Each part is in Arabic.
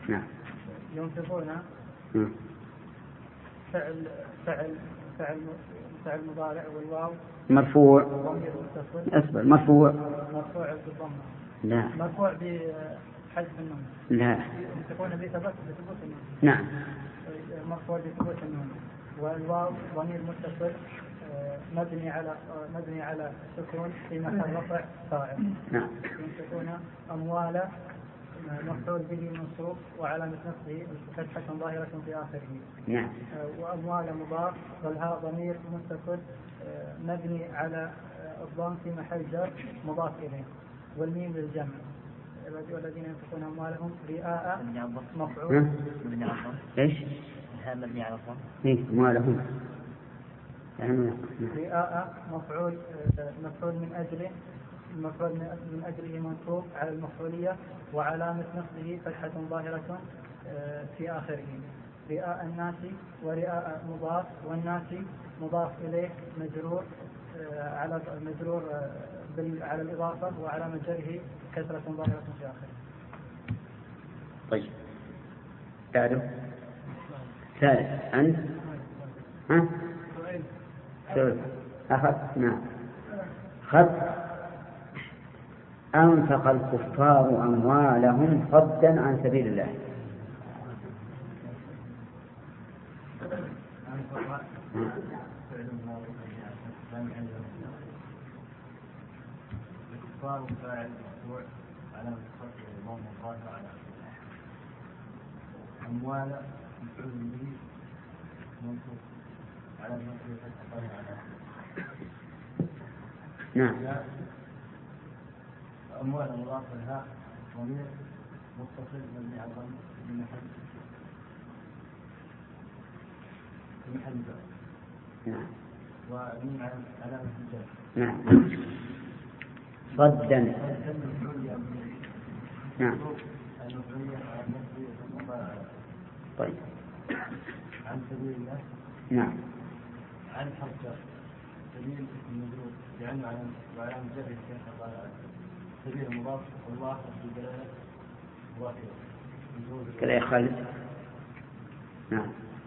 نعم. ينفقون فعل فعل فعل فعل مضارع والواو مرفوع. ضمير متصل. أصبر. مرفوع بالضمة. لا. مرفوع بحذف النون. لا. ينفقون بثبوت النون. نعم. مرفوع بثبوت النون. والواو ضمير متصل مبني على سكون في محل رفع فاعل. نعم. ينفقون أموال مفعول به منصوب وعلامة نصبه فتحة ظاهرة في آخره. نعم. وأموال مضاف والهاء ضمير متصل مبني على الضم في محل جر مضاف إليه والميم للجمع. والذين ينفقون أموالهم رئاء مفعول. إيش؟ الهاء مبني على الضم. إيه أموالهم. رئاء مفعول من أجله منصوب على المفعولية وعلامة نصبه فتحة ظاهرة في آخره. رئاء الناس ورئاء مضاف والناس مضاف إليه مجرور على الإضافة وعلامة جره كسرة ظاهرة في آخره. طيب تعرف ثالث أنت سؤال أخذ. نعم. أنفق الكفار أموالهم صدا عن سبيل الله. الكفار فاعل مرفوع على الخط والضم الظاهر على أموال مفعول به منصوب على النصب فتحة ظاهرة على. نعم. أموال مضاف لها ضمير متصل مبني على الضم في محل جر. نعم. وميم علامة الجر. نعم. صدا. نعم. طيب. عن سبيل الله. نعم. عن حرف سبيل المجرور يعني وعلامة جره سبيل مضاف والله في دلالة مضاف كذا يا خالد. نعم.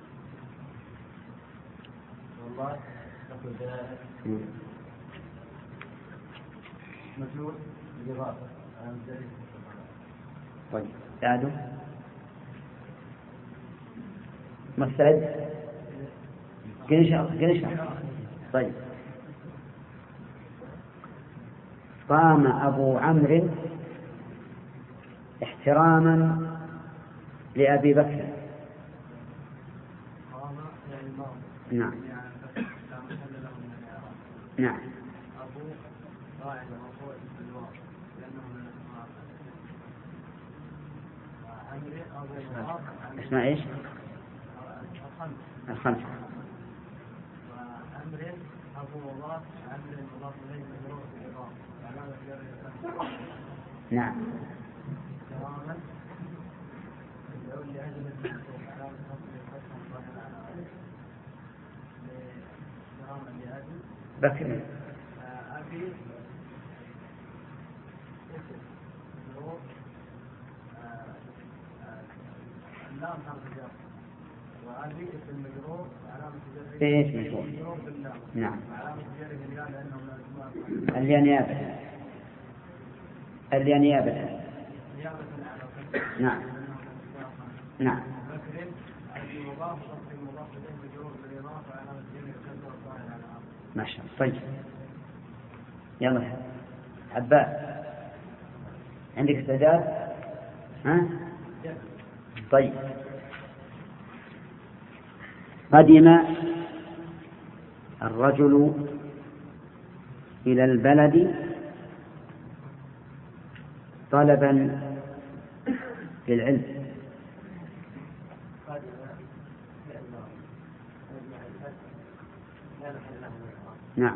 والله تقول دلالة مجرور بالإضافة علامة جره. طيب تعالوا مستعد. قنش. طيب. قام أبو عمرو احتراما لأبي بكر. نعم. نعم. اسمع ايش؟ الخمسة. وأمر أبو الله أمر الله إليه مجرور بالإضافة علامة جره. نعم. كراما يقول لأجل المنصوب علامة نصبه فتحة ظاهرة على كراما لأبي بكر. أبي مجرور اللام حرف جر وأبي اسم مجرور علامة جره. ايش مجرور؟ باللام. نعم. علامة جره اللام لأنه من الأسماء. اليانيابة. نعم. نعم. بكر أبي مضاف شرط مضاف إليه مجرور بالإضافة علامة جره كسر الظاهر على الأمر. ما شاء الله. طيب يلا عباس عندك استعداد؟ ها؟ طيب. قدم الرجل إلى البلد طلبا للعلم. نعم.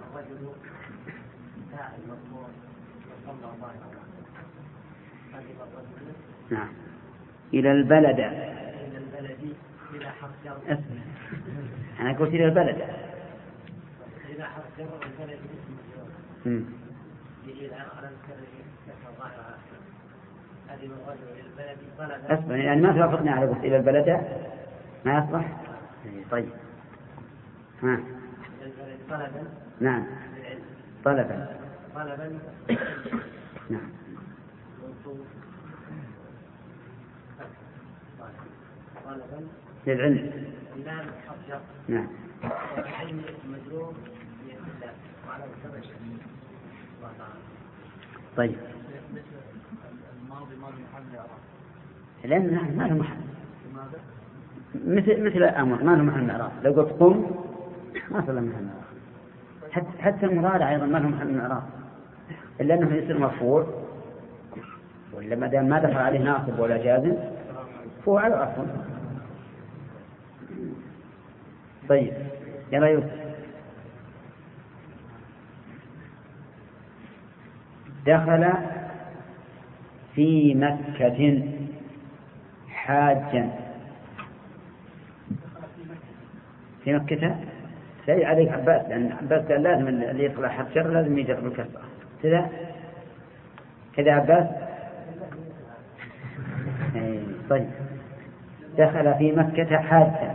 نعم. إلى البلد. إلى حرف جر. أنا قلت إلى البلد. إلى حرف جر والبلد اسم مجرور. يجي الآن على الكلمة الظاهرة هذه أصبر يعني ما توافقنا على قلت إلى البلد ما يصلح. طيب ها نعم طلبا نعم للعلم نعم طيب لأن ما له محل مثل أمر ما له محل من الإعراب. لو قلت قم ما صار له محل من الإعراب. حتى المضارع أيضا ما له محل من الإعراب إلا أنه يصير مرفوع، ولا ما دام ما دخل عليه ناصب ولا جازم فهو على أصل. طيب يلا يوسف. دخل في مكة حاجا. في مكة سيد عليك عباس، لأن عباس قال لازم اللي يطلع حرف جر لازم يجر بالكسرة كذا عباس. طيب دخل في مكة حاجا.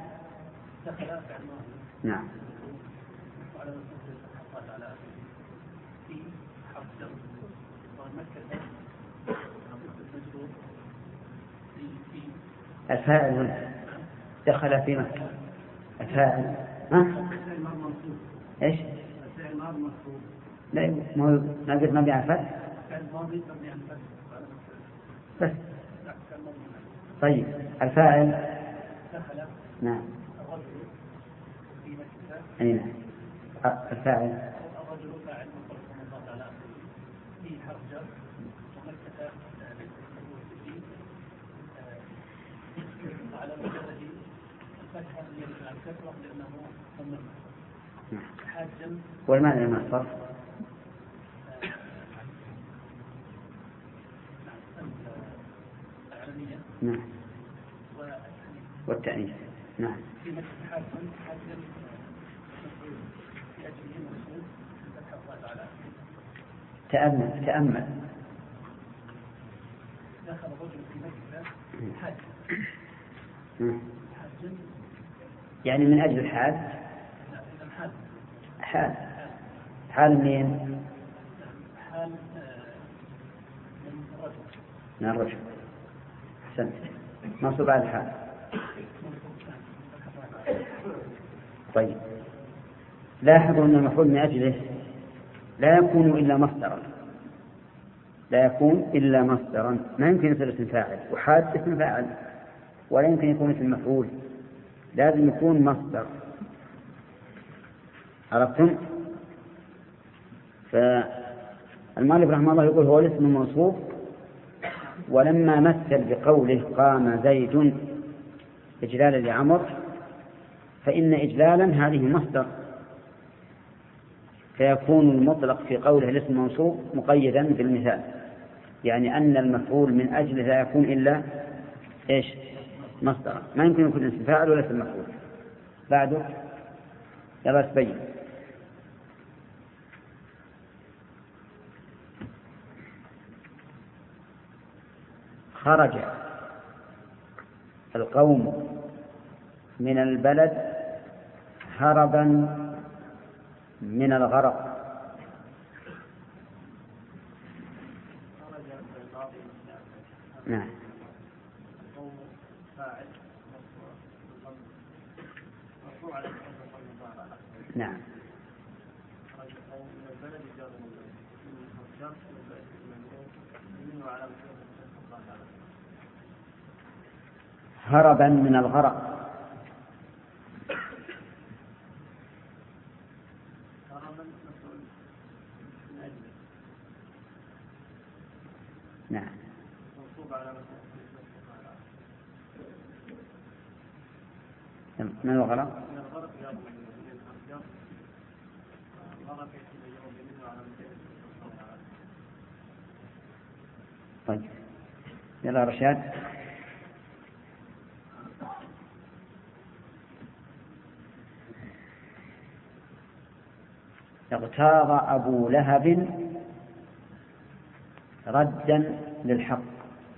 نعم الفاعل دخل في مكة الفاعل ايش؟ لا ما قلت مبني على الفتح بس. طيب الفاعل نعم أين الفاعل والمعنى ما الصرف نعم والتأنيث نعم. تأمل دخل رجل في مكة يعني من أجل الحاج حال من من الرجل. أحسنت منصوب على الحال. طيب لاحظوا أن المفعول من أجله لا يكون إلا مصدرا ما يمكن يصير اسم فاعل، وحاد اسم فاعل ولا يمكن يكون اسم مفعول، لازم يكون مصدر. عرفتم؟ فالمؤلف رحمه الله يقول هو الاسم الموصوف، ولما مثل بقوله قام زيد إجلالا لعمر فإن إجلالا هذه مصدر، فيكون المطلق في قوله الاسم الموصوف مقيدا بالمثال، يعني أن المفعول من أجله لا يكون إلا إيش؟ مصدر، ما يمكن يكون اسم فاعل ولا اسم مفعول. بعده يلا تبين. خرج القوم من البلد هربا من الغرق. نعم نعم هربا من الغرق. نعم من الغرق. طيب يلا رشاد. اغتاظ أبو لهب ردا للحق.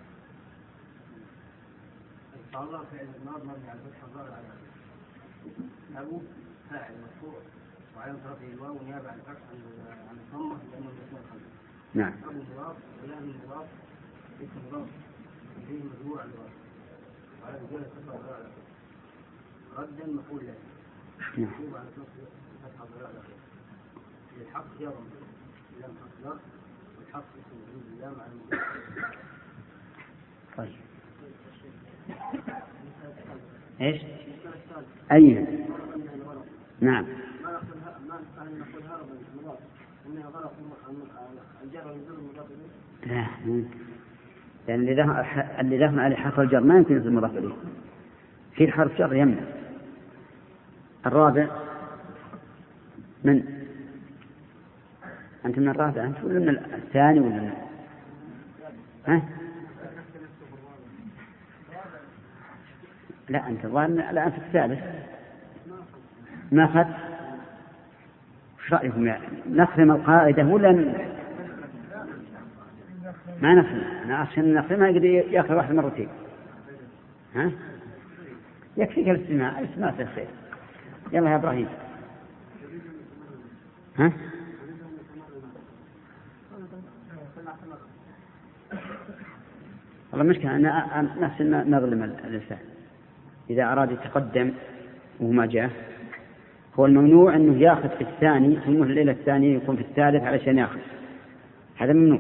فعل الإضمار مبني على الفتح الظاهر على أبو فاعل مرفوع وعلامة رفعه الواو نيابة عن الفتح عن الضمة لأنه الاسم الخلف. نعم. أبو مضاف ولا المضاف اسم مضاف إليه مجموع الواو وعلى رجال الفتح الظاهر على ردا مفعول له. مكتوب على فتح الظاهر على للحق جار لم تصدر والحق اسم وجود اللام على المضاف. طيب. ايش؟ أي نعم. لا يعني اللي دخل عليه حرف الجر ما يمكن يصير مضاف إليه. في حرف جر يمنع. الرابع من أنت من الرابع أنت ولا من الثاني ولا من ها؟ لا أنت لا أنت الثالث. ما أخذ وش رأيكم يعني نخرم القاعدة ولا ما نخرم؟ أنا أخشى أن نخرمها يقدر يأخذ واحد مرتين. ها يكفيك الاستماع في خير. يلا يا إبراهيم. ها والله مشكلة أنا نفسي نظلم الإنسان إذا أراد يتقدم وهو ما جاء. هو الممنوع أنه يأخذ في الثاني ثم الليلة الثانية يكون في الثالث علشان يأخذ. هذا ممنوع.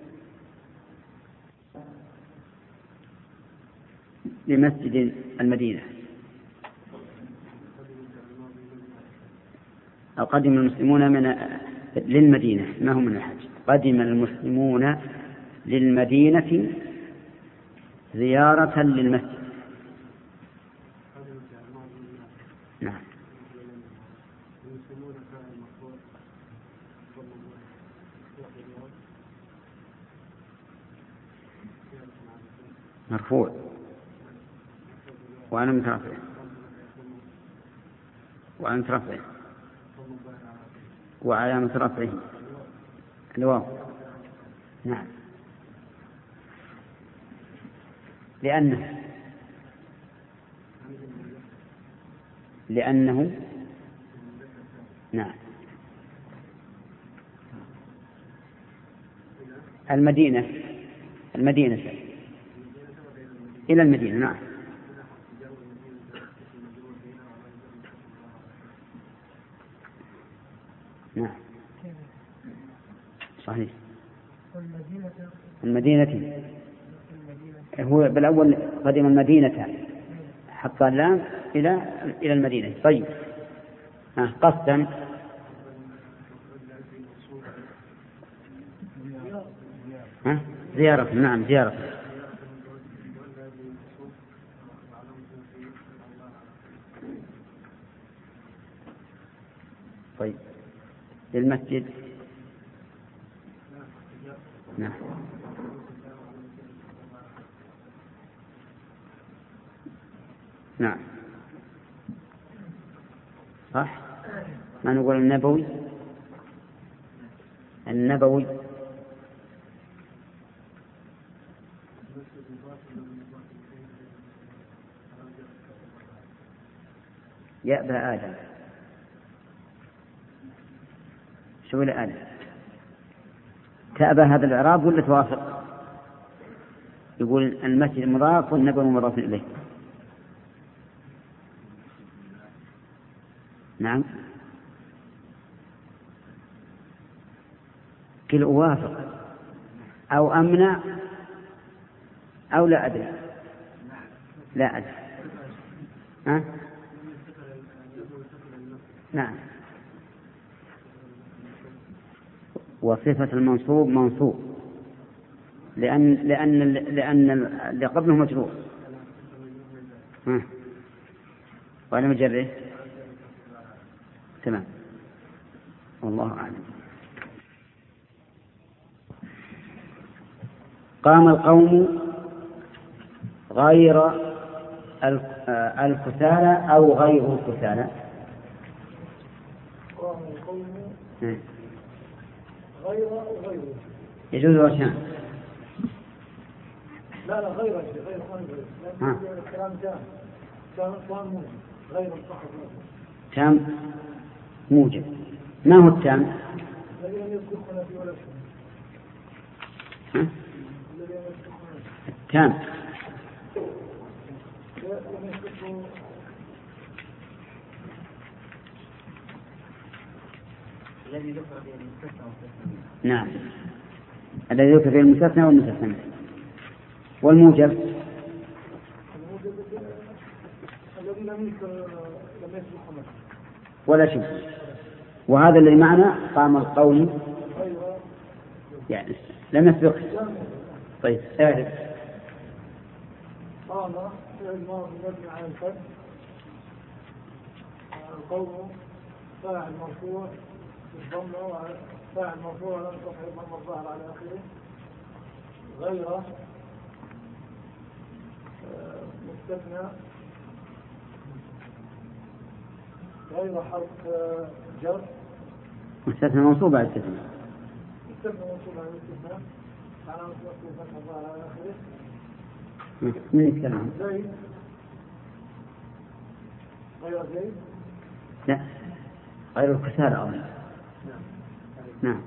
لمسجد المدينة أو قدم المسلمون للمدينة ما هم من الحج. قدم المسلمون للمدينة زيارة للمسجد. نعم. مرفوع وعلامة رفعه وعلامة رفعه الواو. نعم. لأنه نعم المدينة إلى المدينة. نعم. نعم صحيح. المدينة هو بالأول قدم المدينة حط اللام إلى المدينة. طيب قصدا زيارة. نعم زيارة. طيب للمسجد. نعم. نعم صح. ما نقول النبوي يأبى آدم. شو آدم تأبى هذا الإعراب ولا توافق؟ يقول المسجد مضاف والنبوي مضاف إليه. نعم كل أوافق أو أمنع أو لا أدري. لا أدري. نعم. وصفة المنصوب منصوب لأن اللي قبله مجرور. وأنا مجرد. تمام. والله أعلم. قام القوم غير الكسالى أو غير الكسالى. قام القوم غير يجوز وجهان. لا غير غير الكلام كان موجب غير الصحف تام موجب. ما هو التام؟ الذي لم يذكر هنا في ولا شيء. التام الذي ذكر فيه المستثنى والمستثنى. نعم، الذي ذكر فيه المستثنى والمستثنى. والموجب الذي لم يذكر ولا شيء. وهذا الذي معنا قام القول يعني لم يسبق. طيب اعرف. قام فعل ماضي مبني على الفتح، القوم فاعل مرفوع بالضمه، فاعل مرفوع على الفتح الضمه الظاهر على اخره، غير مستثنى غير حرف جر، مستثنى منصوب على الاستثناء، مستثنى منصوب على الاستثناء على الفتح الظاهر على اخره. من يتكلم؟ زيد غير زيد؟ لا، غير الكسالى أولا. نعم.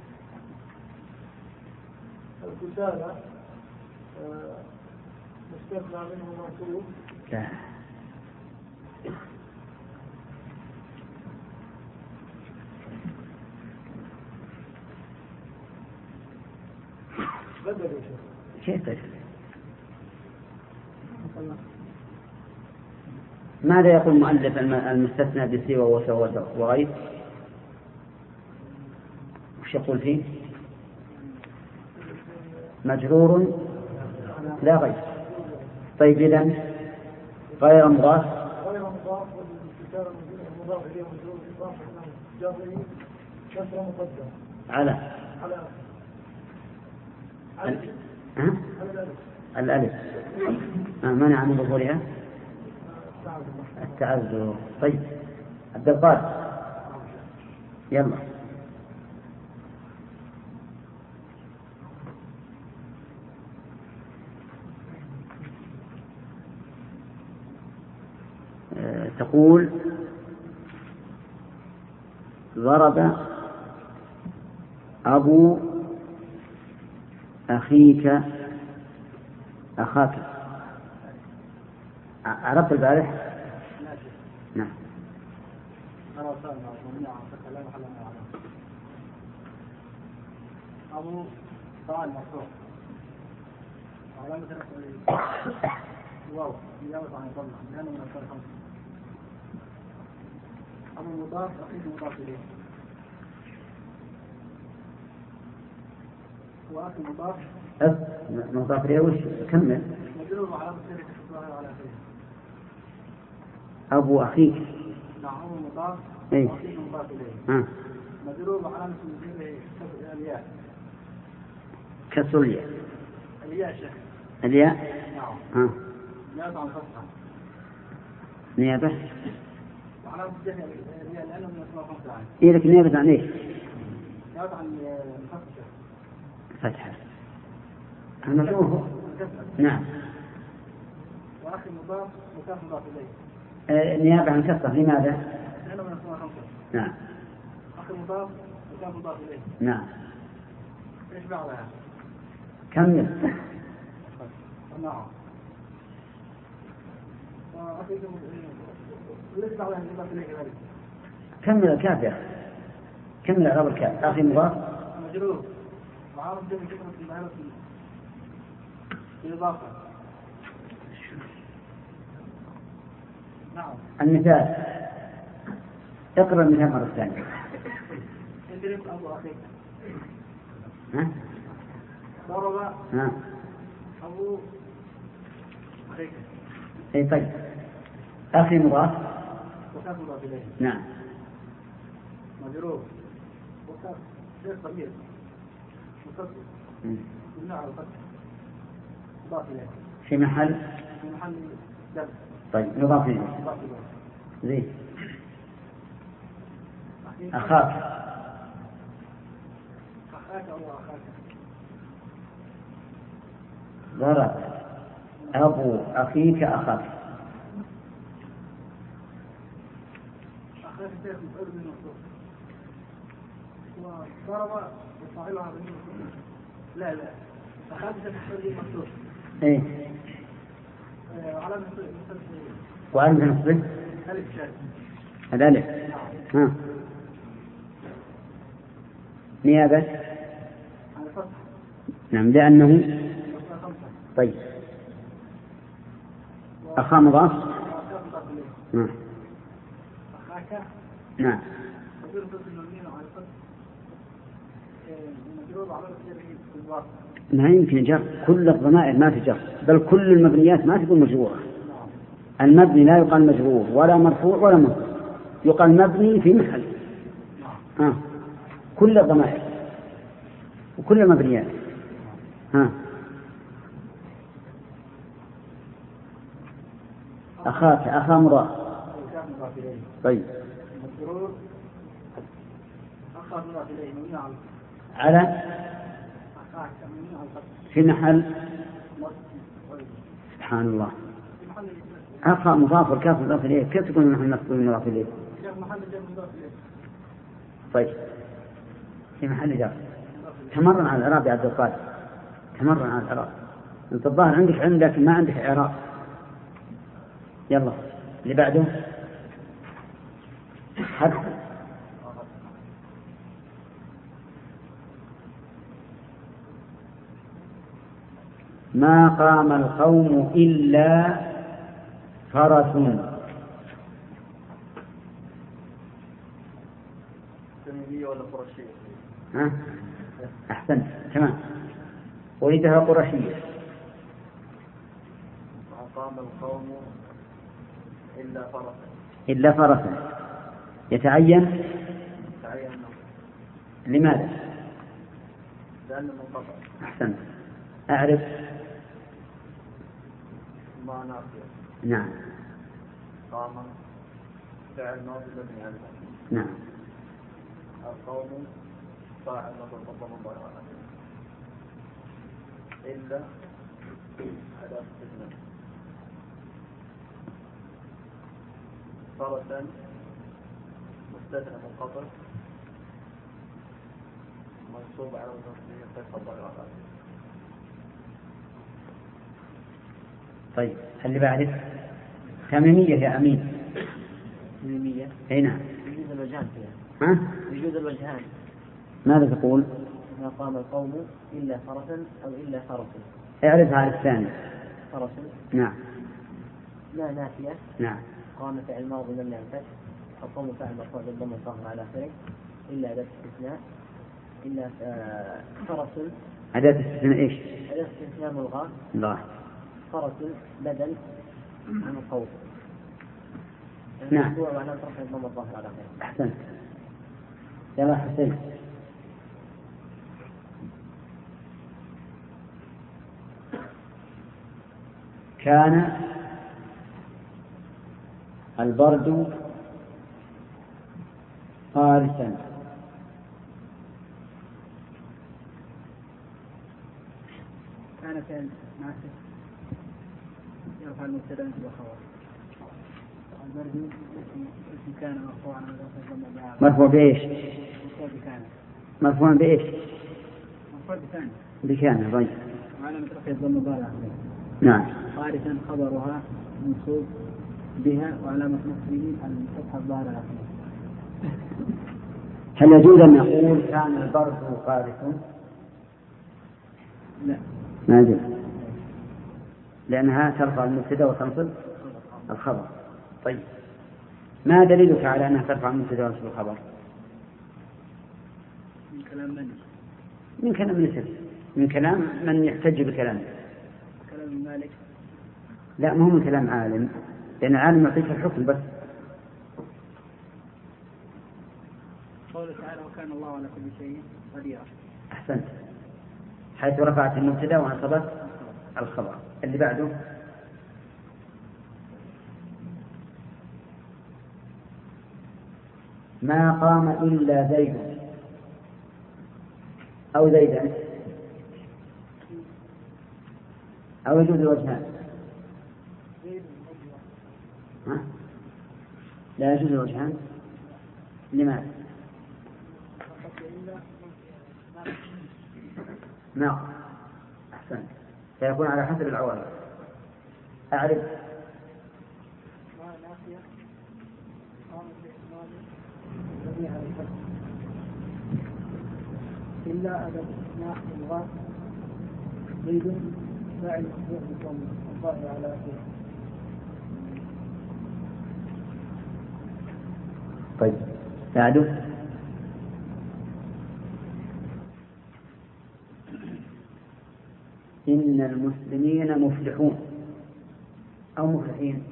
الكسالى مستثنى منه منصوب. لا. بدل كيف بدل؟ ماذا يقول المؤلف المستثنى بسوى وسوى وغير؟ وش يقول فيه؟ مجرور لا غير. طيب إذن غير مضاف والكتاب المضاف إليه مجرور بالضاف جاره كسر مقدم على الألف منع من ظهورها التعذر. طيب عبد القادر يلا. تقول ضرب أبو أخيك أخاك. عرفت البارح؟ نعم. أبو فاعل مرفوع علامة واو نيابة عن الضمة لأنه من أكثر خمسة. أبو مضاف أخيك مضاف إليه، وأخي مضاف مضاف إليه. وش كمل؟ مجرور وعلامة سيرة الظاهر على آخره. أبو أخيك. نعم أبو مضاف أي أخيك مضاف إليه مجرور وعلامة سيرة الياء. كسر الياء. الياء شيخ. الياء. نعم. نيابة عن فتحة. نيابة. وعلامة سيرة الياء لأنه من أسماء خمسة عين. إيه لك نيابة عن إيش؟ نيابة عن فتحة. فتحة. المجرور. نعم. وأخي مضاف وكاف مضاف إليه. نيابة عن كسرة. لماذا؟ لأنه من أسماء خمسة. نعم. أخي مضاف وكاف مضاف إليه. نعم. إيش بعدها؟ كمل. نعم. ليش بعدها مضاف إليه كذلك؟ كمل الكاف يا أخي. كمل إعراب الكاف. أخي مضاف مجرور وعارف جمع كلمة المعرفة بالإضافة. نعم. المثال. اقرأ المثال مرة ثانية. اضرب أبو أخيك. ضرب أبو أخيك. أي طيب. أخي مضاف وكاف مضاف إليه. نعم. مجرور وكاف غير صغير متصل يمنع على الفتح مضاف إليه في محل جر. طيب مضاف إليه. زين. أخاك. أخاك أو أخاك. ضرب أبو أخيك أخاك. أخاك شيخ مفعول به منصوب وضرب وفاعلها ضمير لا أخاك شيخ مفعول به منصوب إيه علامة وعلامة نصبه ألف شاذ الألف. ها نيابة على فتح. نعم لأنه طيب أخا مضاف. نعم أخاك نعم مجرور ضد المبني على الفتح مجرور على الجر. ما يمكن جر، كل الضمائر ما في جر، بل كل المبنيات ما تكون مجرورة. المبني لا يقال مجرور ولا مرفوع ولا منصوب، يقال مبني في محل. كل الضمائر وكل المبنيات. أخاك أخا مضاف. طيب مجرور أخا مضاف إليه مبني على أخاك مبني على الفتح في محل. سبحان الله، أخا مضاف والكاف مضاف إليه، كيف تكون محل نصب مضاف إليه؟ طيب في محل جر. تمرن على الإعراب يا عبد القادر، تمرن على الإعراب. أنت الظاهر عندك علم لكن ما عندك إعراب. يلا اللي بعده حد. ما قام القوم إلا فرس. تميمية ولا قرشية؟ أحسنت تمام، أريدها قرشية. ما قام القوم إلا فرسا. إلا فرسا يتعين. لماذا؟ لأنه منقطع. أحسنت. أعرف. ما نافية. نعم. قام فعل ماضي مبني على الفتح. نعم. القوم فاعل ماضي مضارع إلا أداة استثناء. فرسا مستثنى منقطع منصوب على النصب فتح الضمير. طيب اللي بعده تميمية يا أمين. تميمية. أي نعم. يجوز الوجهان فيها. يجوز الوجهان. ماذا تقول؟ ما قام القوم إلا فرسا أو إلا فرسا. اعرف على الثاني. فرسا. نعم. لا نافية. نعم. قام فعل ماضي مبني على الفتح. القوم فعل مرفوع بالضم الظاهر على آخره إلا أداة استثناء. إلا فرس. أداة استثناء إيش؟ أداة استثناء ملغاة. الله. فرس بدل عن القوم. نعم. وعلى رفع الضم الظاهر على آخره. أحسنت. يلا حسين. كان البرد قارسا. كان فعل ناسخ يرفع المبتدا والخبر. البرد اسم كان مرفوعا على الضم. مرفوع بإيش؟ مرفوع بكان. مرفوع بإيش؟ مرفوع بكان. بكان. طيب. وعلامة رفع الضم الظاهر. نعم. قارسا خبرها منصوب بها وعلامة نصبه الفتحة الظاهرة الأخيرة. هل يجوز أن نقول كان البرد قارسا؟ لا. ما يجوز، لأنها ترفع المبتدا وتنصب الخبر. طيب ما دليلك على أنها ترفع المبتدا وتنصب الخبر؟ من كلام من؟ من كلام من من كلام من يحتج بكلامه. كلام مالك. لا مو من كلام عالم، لأن العالم يعطيك الحكم بس. قوله تعالى وكان الله على كل شيء قديرا. أحسنت، حيث رفعت المبتدا ونصبت الخبر. اللي بعده ما قام إلا زيد أو زيدا، أو يجوز الوجهان. ها؟ لا يجوز الوجهان. لماذا؟ ناقص. أحسن. سيكون على حسب العوامل. أعرف. إلا أدب ناحية الغاء زيد فاعل مخبوط بالضم الظاهر على آخره. طيب بعده. إن المسلمين مفلحون أو مفلحين.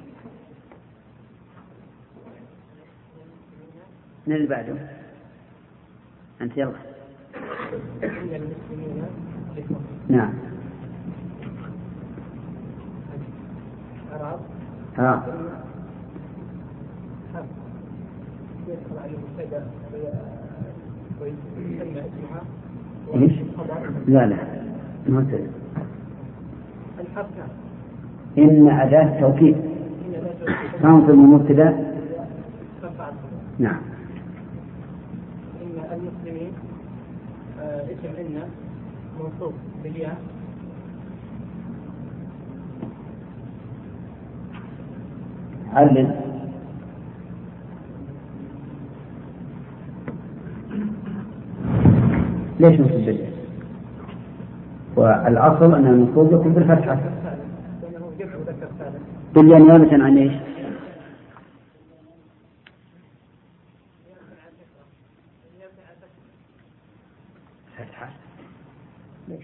من اللي بعده؟ أنت يلا. إن المسلمين مفلحون. نعم. أعراب. يدخل عليه المبتدأ ويسمى اسمها. إيش؟ لا مبتدأ. الحرف. إن أداة توكيد تنصب المبتدأ. نعم. إن المسلمين اسم إن منصوب بالياء. علل. ليش منصوب بالياء؟ والأصل أن المنصوب يكون بالفتحة. بالياء نيابة عن إيش؟ فتحة. ليش؟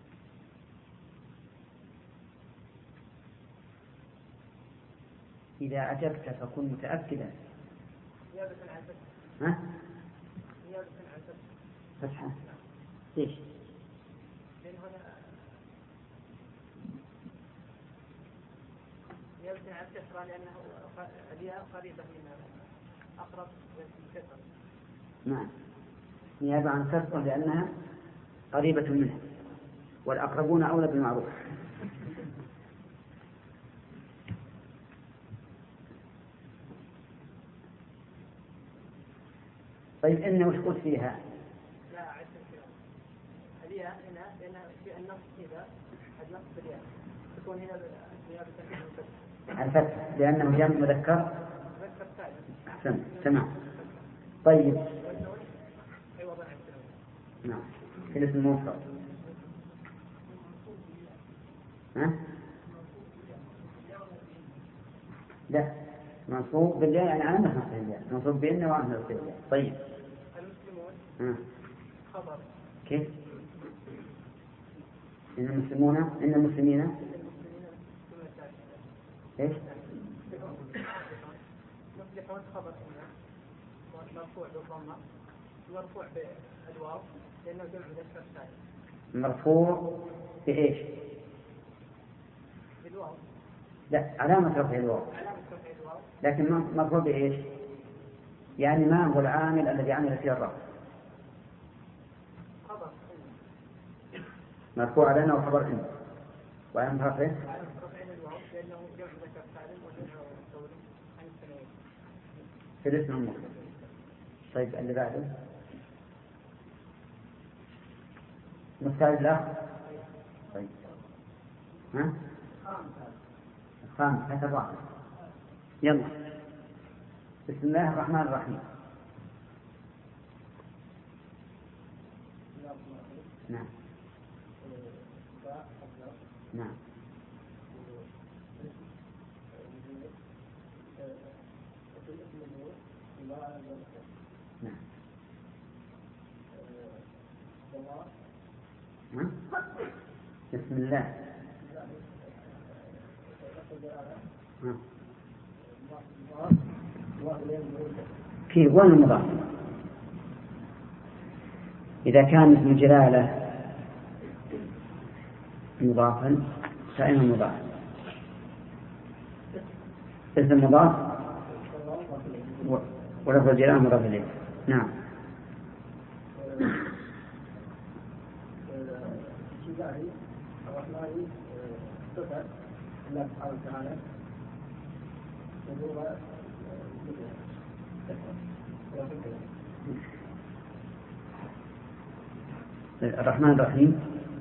إذا أجبت فكن متأكدا. ها؟ فتحة. ليش؟ يمكن على الكسرة لأنه الياء قريبة من أقرب للكسر. نعم. نيابة عن كسرة لأنها قريبة منها والأقربون أولى بالمعروف. طيب إن وش قلت فيها؟ لا أعد الياء هنا لأن في النص كذا النص بالياء تكون هنا نيابة عن الفتح لأنه جمع مذكر. أحسن. تمام. طيب. نعم. في الاسم المفرد. ها؟ لا منصوب بالياء يعني علامة نصب الياء. منصوب بإن وعلامة نصب الياء. طيب. المسلمون خبر. كيف؟ إن المسلمون إن المسلمين إيش؟ مفلحون خبر مرفوع بالضمة مرفوع بالواو لأنه جمع مذكر سالم. مرفوع بإيش؟ بالواو. لا علامة رفع الواو. لكن مرفوع بإيش؟ يعني ما هو العامل الذي عمل فيه الرفع؟ خبر. مرفوع على أنه خبر إن وعلامة رفعه لأنه جمع مذكر سالم وجمع عن التنوين. في الاسم المفرد. طيب اللي بعده مستعد له. طيب ها الخامس حتى الرابع. يلا. بسم الله الرحمن الرحيم. نعم. نعم. نعم. بسم الله. كيف وين المضاف؟ إذا كان اسم جلالة مضافا فإنه مضاف. اسم مضاف ولفظ الجلالة مضاف إليه. نعم. الرحمن صفة الله سبحانه وتعالى الرحمن الرحيم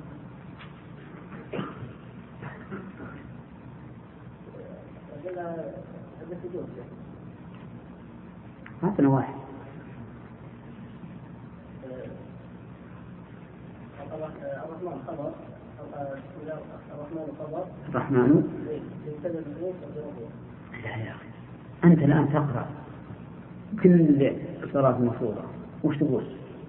هذا واحد. الرحمن خبر الرحمن لا يا أخي أنت الآن تقرأ كل صلاة مفروضة وش تقول؟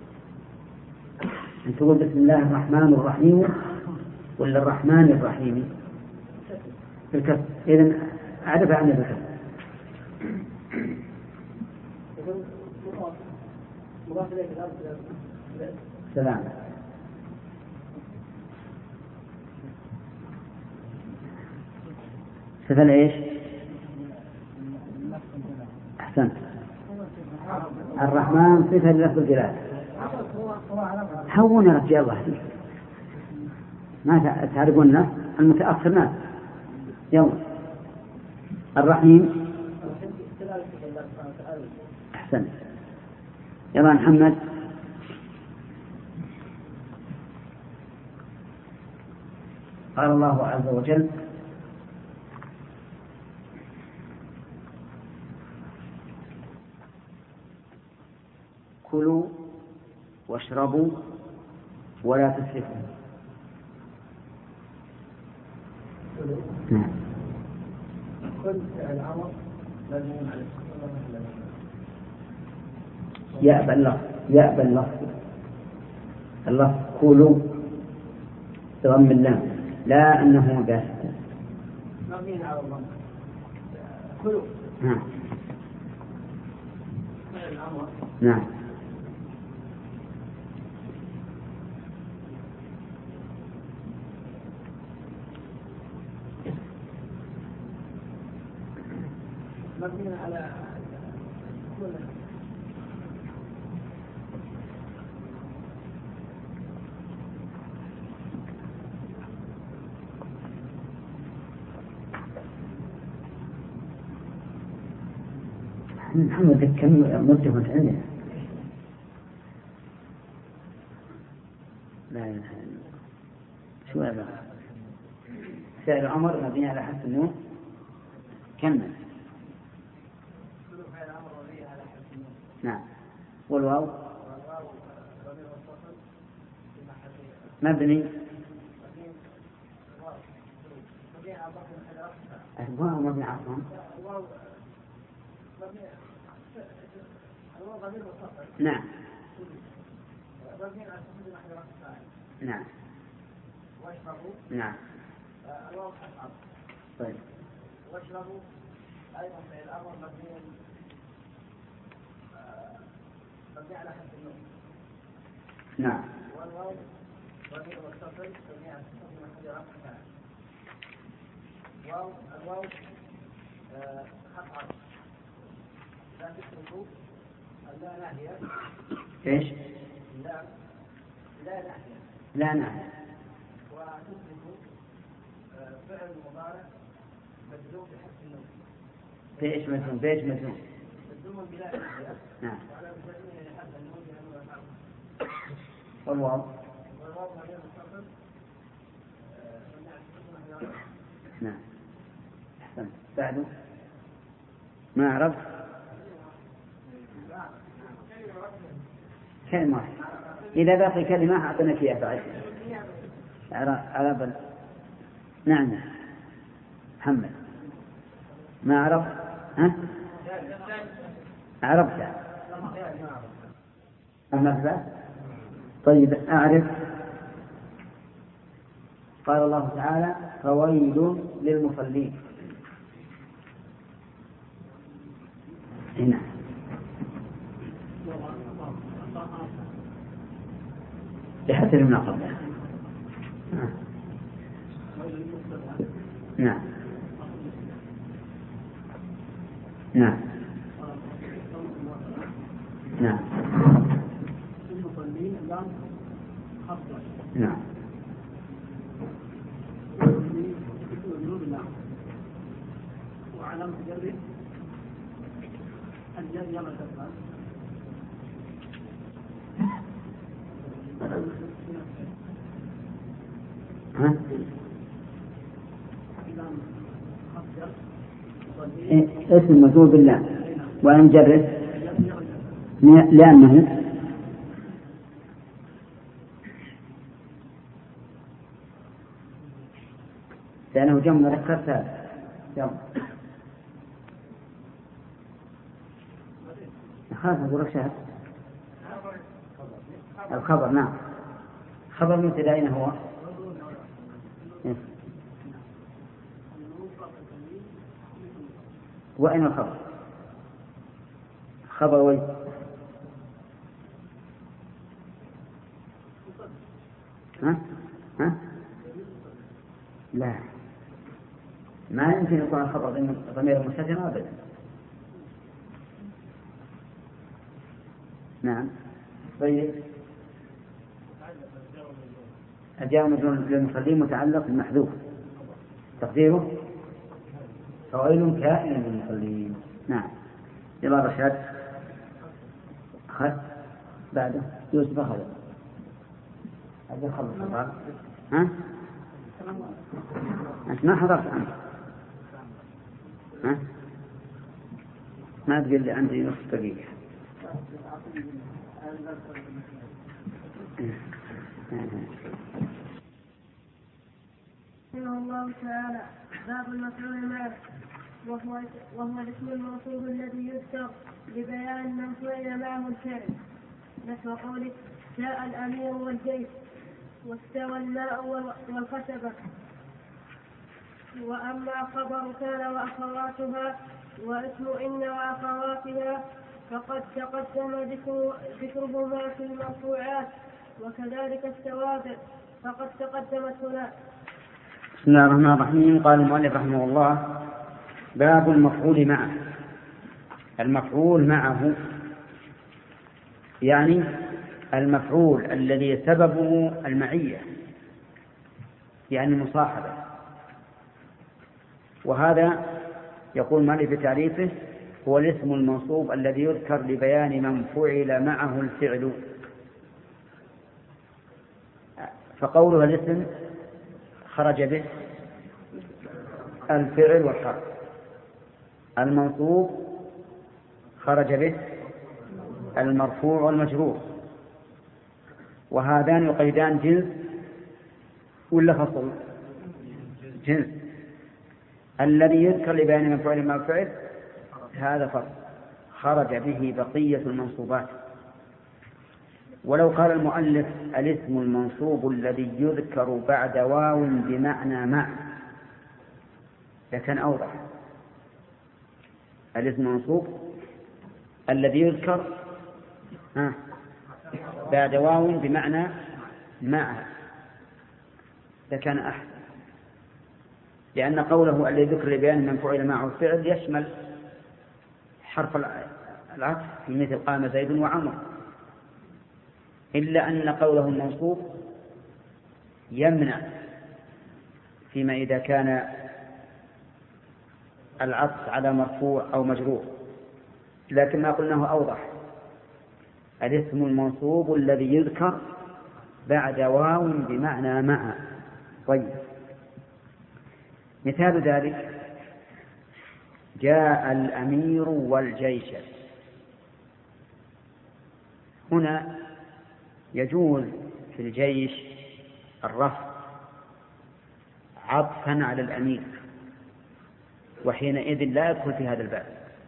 أنت تقول بسم الله الرحمن الرحيم ولا الرحمن الرحيم؟ بالكسر. إذن أعرف عن الكسر. سلام. سفل إيش؟ أحسنت. الرحمن صفة للفظ الجلال. هون يا رجال الله ما تعرفون الناس المتأخر ناس. يلا الرحيم. أحسنت. يلا محمد. قال الله عز وجل كلوا واشربوا ولا تسرفوا. نعم. يأبى اللفظ كلوا بضم اللام لا أنه باسط. مبني على الضم. كلوا. نعم. نعم. مبني على محمد كم مدة عندنا؟ لا إله إلا الله. شو هذا؟ فعل أمر مبني على حذف النون. كمل. نعم. والواو مبني. الواو مبني على نعم. نعم. نعم. طيب. واشربوا أيضا في الأمر مبني على حذف النون. نعم. والواو ضمير متصل مبني على سكون محل رفع فاعل. الواو خط عطف. لا تتركوا اللا ناهية. ايش؟ لا ناهية. لا ناهية. وتتركوا فعل مضارع مجزوم بحذف النون. بإيش مجزوم؟ بإيش مجزوم؟ مجزوم بلا ناهية. نعم. وعلى مجزوم حذف النون لأنه يفعل. والواو غير متصل مبني على سكون محل رفع. نعم. أحسنت. بعده ما عرفت كلمة واحدة. إذا باقي كلمة أعطنا فيها بعد على بل. نعم. محمد ما عرف. ها عرفت أحمد. طيب أعرف. قال الله تعالى فويل للمصلين. هنا بحسب ما قبلها. نعم. نعم. نعم. نعم. وعلامة جره اسم مجرور بالله وأن جرس لأنه جمع مذكر سالم. جمع خلاص نقول شهد الخبر. نعم خبر مبتدأ أين هو؟ وأين الخبر؟ خبر وين؟ ها؟ لا ما يمكن يكون الخبر ضمير مستتر أبدا. نعم طيب الجار مجرور للمصلين متعلق بالمحذوف تقديره فويل كائن للمصلين. نعم يلا رشاد أخذ بعده يوسف أخذ هذا خلص. ها أنت ما حضرت أنت؟ ها ما تقول لي عندي نصف دقيقة. رحمه الله تعالى باب المفعول معه وهو الاسم الموصول الذي يذكر لبيان من فعل معه الفعل نحو قوله جاء الأمير والجيش واستوى الماء والخشبة. وأما خبر كان وأخواتها واسم إن وأخواتها فقد تقدم ذكرهما في المرفوعات وكذلك التوابع فقد تقدمت هنا. بسم الله الرحمن الرحيم. قال المؤلف رحمه الله باب المفعول معه. المفعول معه يعني المفعول الذي سببه المعية يعني المصاحبة. وهذا يقول مالك في تعريفه هو الاسم المنصوب الذي يذكر لبيان من فعل معه الفعل. فقوله الاسم خرج به الفعل والحرف. المنصوب خرج به المرفوع والمجرور. وهذان يقيدان جنس ولا فصل؟ جنس. الذي يذكر لبيان من فعل ما فعل هذا فصل خرج به بقية المنصوبات. ولو قال المؤلف الاسم المنصوب الذي يذكر بعد واو بمعنى مع لكن أوضح. الاسم المنصوب الذي يذكر بعد واو بمعنى مع لكان أحسن، لأن قوله الذي ذكر لبيان من فعل معه الفعل يشمل حرف العطف في مثل قام زيد وعمر، إلا أن قوله المنصوب يمنع فيما إذا كان العطف على مرفوع أو مجرور. لكن ما قلناه أوضح الاسم المنصوب الذي يذكر بعد واو بمعنى مع. طيب مثال ذلك جاء الأمير والجيش. هنا يجوز في الجيش الرفع عطفا على الأمير، وحينئذ لا يدخل في هذا الباب،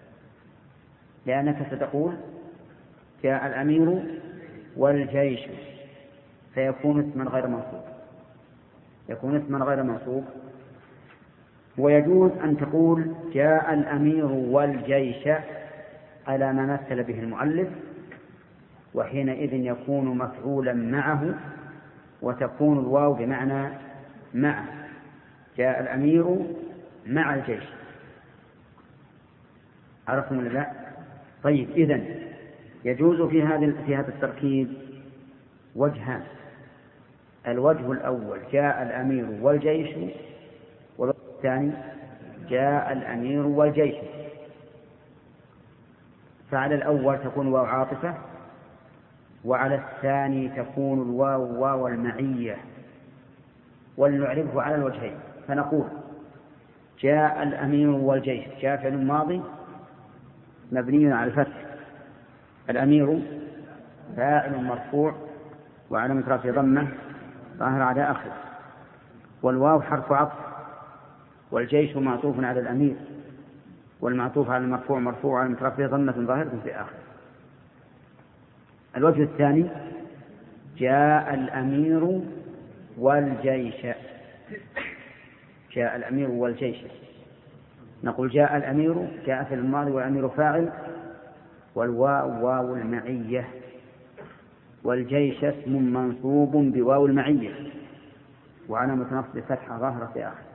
لأنك ستقول جاء الأمير والجيش فيكون اسما غير منصوب، يكون اسما غير منصوب. ويجوز أن تقول جاء الأمير والجيش على ما مثل به المؤلف، وحينئذ يكون مفعولا معه وتكون الواو بمعنى مع. جاء الأمير مع الجيش. عرفتم ولا لا؟ طيب إذن يجوز في هذا التركيب وجهان. الوجه الأول جاء الأمير والجيش، والوجه الثاني جاء الأمير والجيش. فعلى الأول تكون واو عاطفة، وعلى الثاني تكون الواو واو المعية، ولنعرفه على الوجهين. فنقول جاء الأمير والجيش. جاء فعل ماضي مبني على الفتح، الأمير فاعل مرفوع وعلامة رفعه ضمة ظاهر على آخره، والواو حرف عطف، والجيش معطوف على الأمير، والمعطوف على المرفوع مرفوع وعلامة رفعه ضمة ظاهرة في آخره. الوجه الثاني جاء الأمير والجيش. جاء الأمير والجيش، نقول جاء الأمير، جاء في الماضي والأمير فاعل، والواو واو المعية، والجيش اسم منصوب بواو المعية وعلامة نصب فتحة ظاهرة في آخر.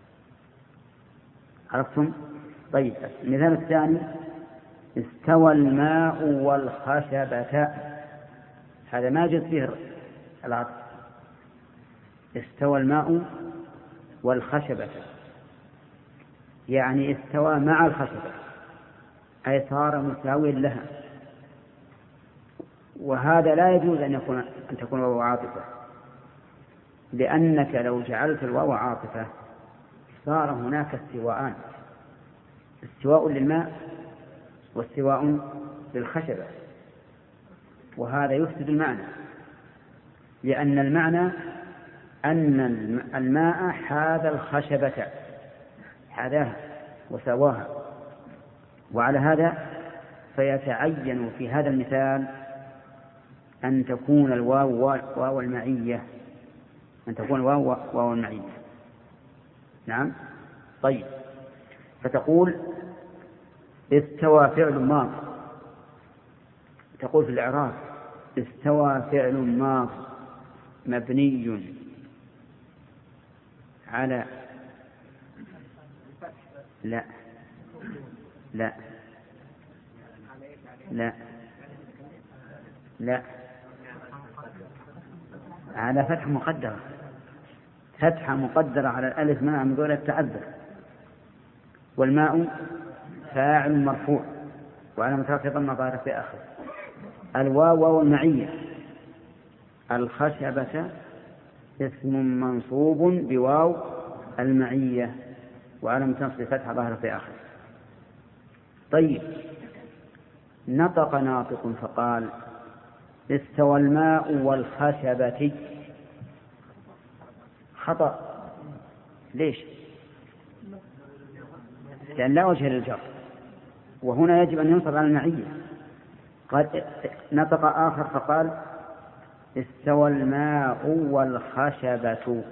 عرفتم؟ طيب المثال الثاني استوى الماء والخشبة. هذا ما جد فيه العطف. استوى الماء والخشبة يعني استوى مع الخشبة، أي صار مساويا لها، وهذا لا يجوز أن تكون واو عاطفة، لأنك لو جعلت الواو عاطفة صار هناك استواءان، استواء للماء واستواء للخشبة، وهذا يفسد المعنى، لأن المعنى أن الماء حاذ الخشبة، حاذاها وسواها، وعلى هذا فيتعين في هذا المثال أن تكون الواو واو المعية، أن تكون الواو واو المعية. نعم. طيب فتقول استوى فعل ماض، تقول في الإعراب استوى فعل ماض مبني على لا لا لا لا على فتح مقدرة، فتحة مقدرة على الألف منع من دون التعذر، والماء فاعل مرفوع وعلامة رفعه ضمة ظاهرة في آخره، الواو واو المعية، الخشبة اسم منصوب بواو المعية وعلامة نصب فتحة ظاهرة في آخره. طيب نطق ناطق فقال استوى الماء والخشبة. خطأ. ليش؟ لأن لا وجه للجر، وهنا يجب أن ينصب على المعية. قد نطق آخر فقال استوى الماء والخشبة،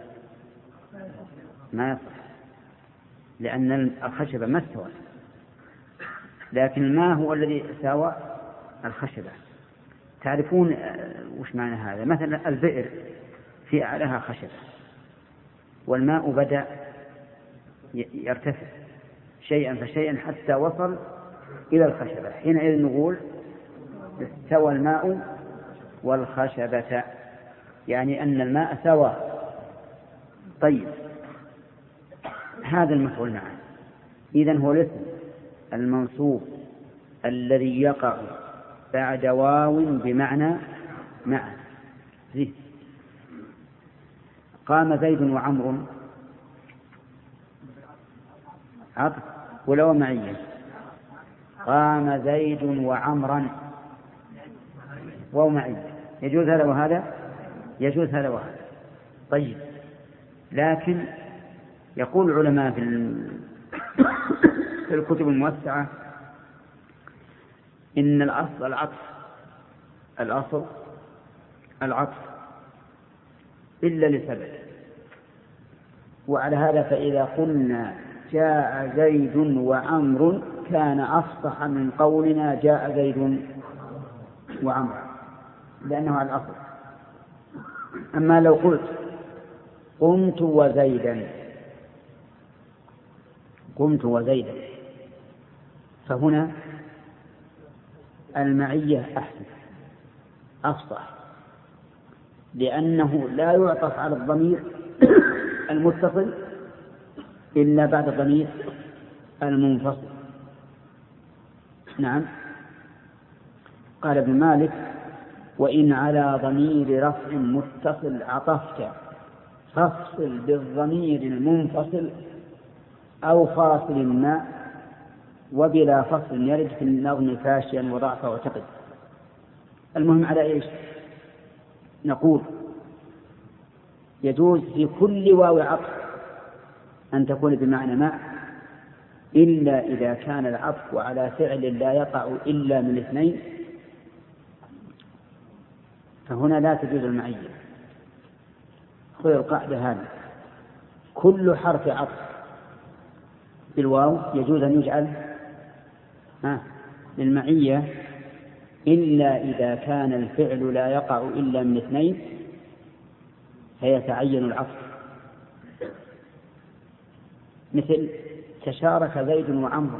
ما يصح، لأن الخشبة ما استوى، لكن الماء هو الذي ساوى الخشبة. تعرفون وش معنى هذا؟ مثلا البئر في أعلاها خشبة، والماء بدأ يرتفع شيئا فشيئا حتى وصل إلى الخشبة، حينئذ نقول استوى الماء والخشبة، يعني أن الماء سوى. طيب هذا المفعول معه، إذن هو الاسم المنصوب الذي يقع بعد واو بمعنى مع. قام زيد وعمر، عطف ولو معية. قام زيد وعمرا واو معية، يجوز هذا وهذا، يجوز هذا وهذا. طيب لكن يقول العلماء في الكتب الموسعة إن الأصل العطف، الأصل العطف إلا لسبب، وعلى هذا فإذا قلنا جاء زيد وعمر كان أفصح من قولنا جاء زيد وعمر، لأنه على الأصل. أما لو قلت قمت وزيدا، قمت وزيدا، فهنا المعية أحسن أفصح، لأنه لا يعطف على الضمير المتصل إلا بعد الضمير المنفصل. نعم، قال ابن مالك: وإن على ضمير رفع متصل عطفت فافصل بالضمير المنفصل أو فاصل ما، وبلا فصل يرد في النظم فاشيا وضعف واعتقد. المهم على إيش؟ نقول يجوز في كل واو عطف أن تكون بمعنى ما، إلا إذا كان العطف على فعل لا يقع إلا من اثنين، فهنا لا تجوز المعية. خذ القاعدة هذه: كل حرف عطف بالواو يجوز أن يجعل للمعية إلا إذا كان الفعل لا يقع إلا من اثنين فيتعين العطف. مثل تشارك زيد وعمر،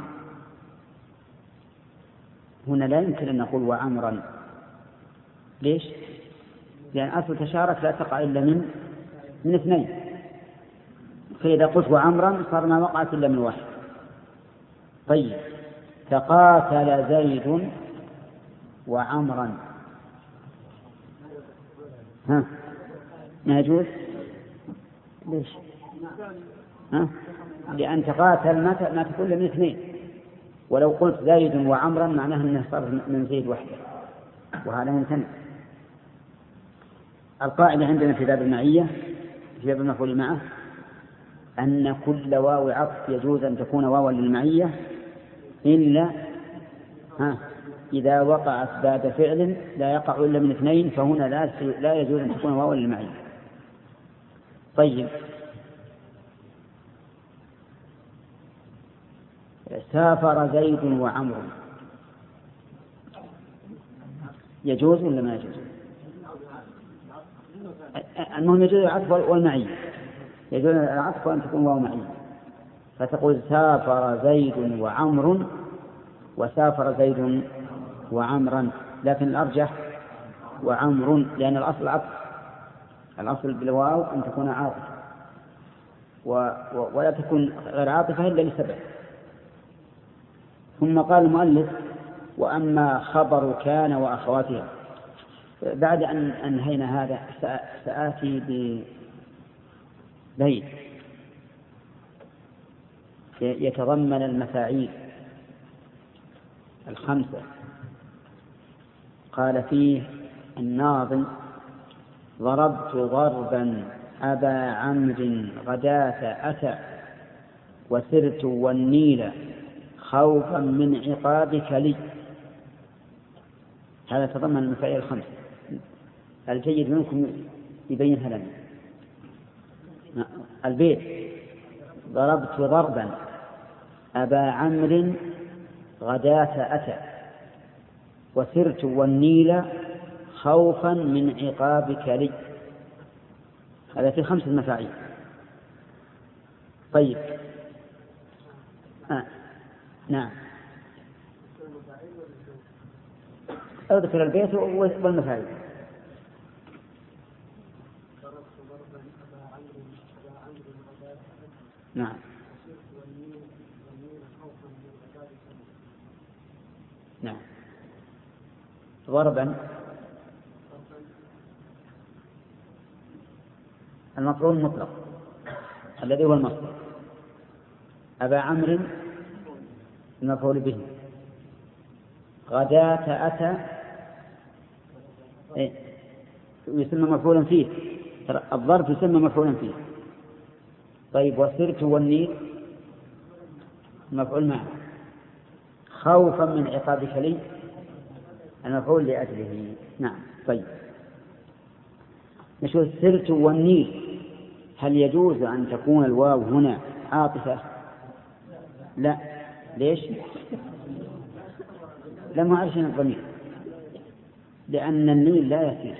هنا لا يمكن أن نقول وعمرا. ليش؟ لأن أصل تشارك لا تقع إلا من اثنين، فإذا قلت وعمرا صار ما وقعت إلا من واحد. طيب، تقاتل زيد وعمرا، ما يجوز. ليش؟ لأن تقاتل ما تكون من اثنين، ولو قلت زيد وعمرا معناه أنه صار من زيد وحده، وهذا ممتنع. القاعدة عندنا في باب المعية في باب المفعول معه أن كل واو عطف يجوز أن تكون واوا للمعية إلا إذا وقعت بعد فعل لا يقع إلا من اثنين، فهنا لا يجوز أن تكون واوا للمعية. طيب، سافر زيد وعمر، يجوز ولا ما يجوز؟ المهم يجوز العطف والمعية، يجوز العطف وأن تكون واو معية، فتقول سافر زيد وعمر وسافر زيد وعمرا، لكن الأرجح وعمر، لأن الأصل عطف، الأصل بالواو أن تكون عاطفة ولا تكون غير عاطفة إلا لسبب. ثم قال المؤلف: وأما خبر كان وأخواتها. بعد أن أنهينا هذا سآتي ببيت يتضمن المفاعيل الخمسة. قال فيه الناظم: ضربت ضربا أبا عمرو غداة أتى وسرت والنيل خوفا من عقابك لي. هذا تضمن المفاعيل الخمسة. الجيد منكم يبينها لنا. البيت: ضربت ضربا أبا عمرو غداة أتى وسرت والنيل خوفا من عقابك لي. هذا في 5 مفاعيل. طيب، نعم، اذكر البيت والمفاعيل. نعم، نعم. ضربا المفعول المطلق الذي هو المصدر، أبا عمرو المفعول به، غداة أتى يسمى مفعولا فيه، الضرب يسمى مفعولا فيه. طيب، وسرت والنيل المفعول معه، خوفا من عقابك لي المفعول لأجله. نعم. طيب، نشوف سرت والنيل، هل يجوز أن تكون الواو هنا عاطفة؟ لا. ليش؟ لم أعرفن الضمير، لأن النيل لا يسير.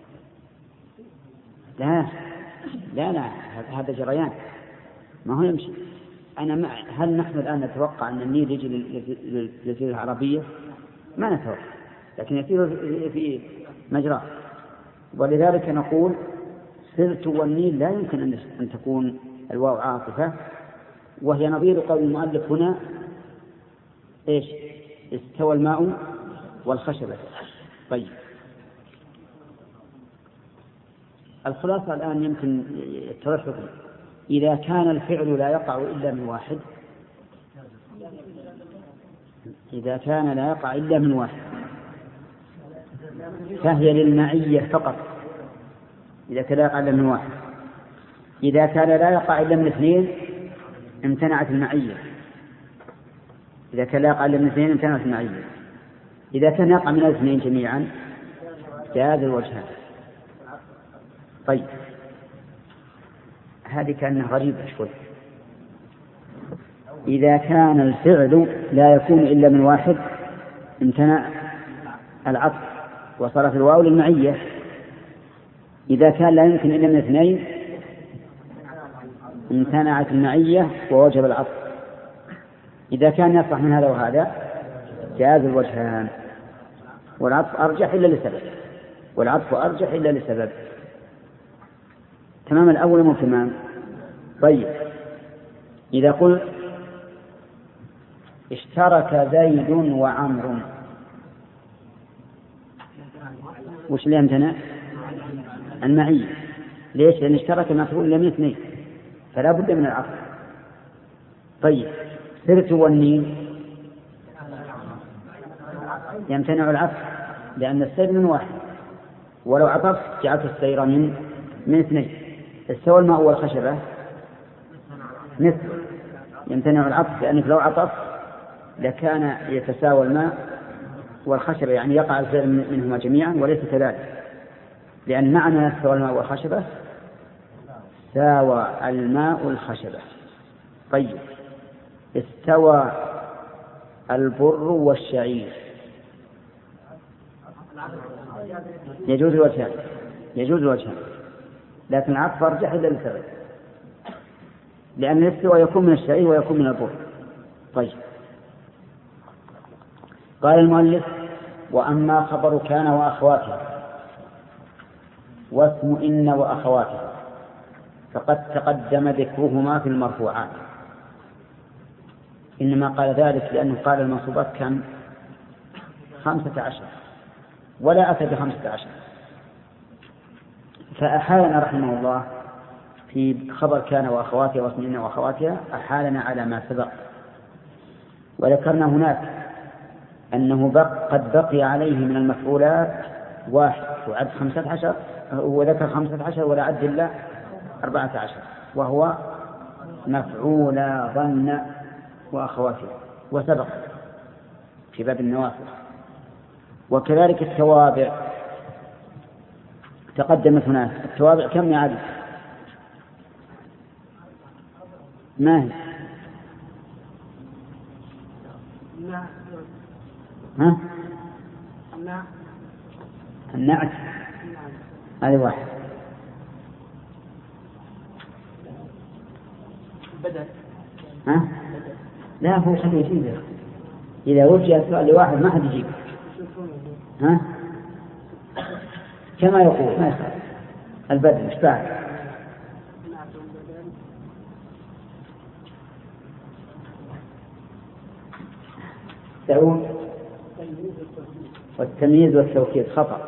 لا هذا جريان ما هو يمشي. هل نحن الآن نتوقع أن النيل يجي للجزيرة العربية؟ ما نتوقع، لكن يسير في مجراه. ولذلك نقول سرت والنيل لا يمكن أن تكون الواو عاطفة، وهي نظير قول المؤلف هنا: إيش؟ استوى الماء والخشبة. طيب، الخلاصة الآن يمكن يتضح لكم. إذا كان الفعل لا يقع إلا من واحد، إذا كان لا يقع إلا من واحد فهي للمعية فقط، إذا كان لا يقع إلا من واحد. إذا كان لا يقع إلا من اثنين امتنعت المعية. إذا كان لا يقع إلا من اثنين امتنعت المعية. إذا كان يقع من الاثنين جميعا جاز الوجهان. طيب، هذه كأنها غريبة شوي. إذا كان الفعل لا يكون إلا من واحد امتنع العطف وصارت الواو للمعية. إذا كان لا يمكن إلا من اثنين امتنعت المعية ووجب العطف. إذا كان يصح من هذا وهذا جاز الوجهان، والعطف أرجح إلا لسبب، والعطف أرجح إلا لسبب. تمام الأول مو تمام؟ طيب، إذا قلت اشترك زيد وعمرو، وش اللي يمتنع؟ المعية. ليش؟ لأن اشترك المفعول لم اثنين فلا بد من العطف. طيب، سرت والنين يمتنع العطف لأن السير من واحد، ولو عطفت جعلت السير من اثنين. استوى الماء والخشبة مثل يمتنع العطف، لأنك لو عطف لكان يتساوى الماء والخشبة، يعني يقع الفعل منهما جميعا، وليس كذلك، لأن معنى استوى الماء والخشبة ساوى الماء الخشبة. طيب، استوى البر والشعير يجوز الوجهان، يجوز الوجهان، لكن العطف أرجح إلا لسبب، لأن الاستواء يكون من الشعير ويكون من البر. طيب، قال المؤلف: وأما خبر كان وأخواتها واسم إن وأخواتها فقد تقدم ذكرهما في المرفوعات. إنما قال ذلك لأنه قال المنصوبات كم 15 ولا أتى ب15، فأحالنا رحمه الله في خبر كان وأخواتها واسم إن وأخواتها أحالنا على ما سبق. وذكرنا هناك أنه قد بقي عليه من المفعولات واحد وعد 15، وذكر 15 ولا عد إلا 14، وهو مفعول ظن وأخواتها، وسبق في باب النوافل. وكذلك التوابع تقدمت هناك. التوابع كم يعد؟ ما هي؟ ها؟ النعت هذه واحد. ها؟ لا، هو خليه يجيب. إذا وجه السؤال لواحد ما حد يجيب. ها؟ كما يقول ما يخالف. البدل ايش بعد؟ تعود والتمييز والتوكيد خطأ.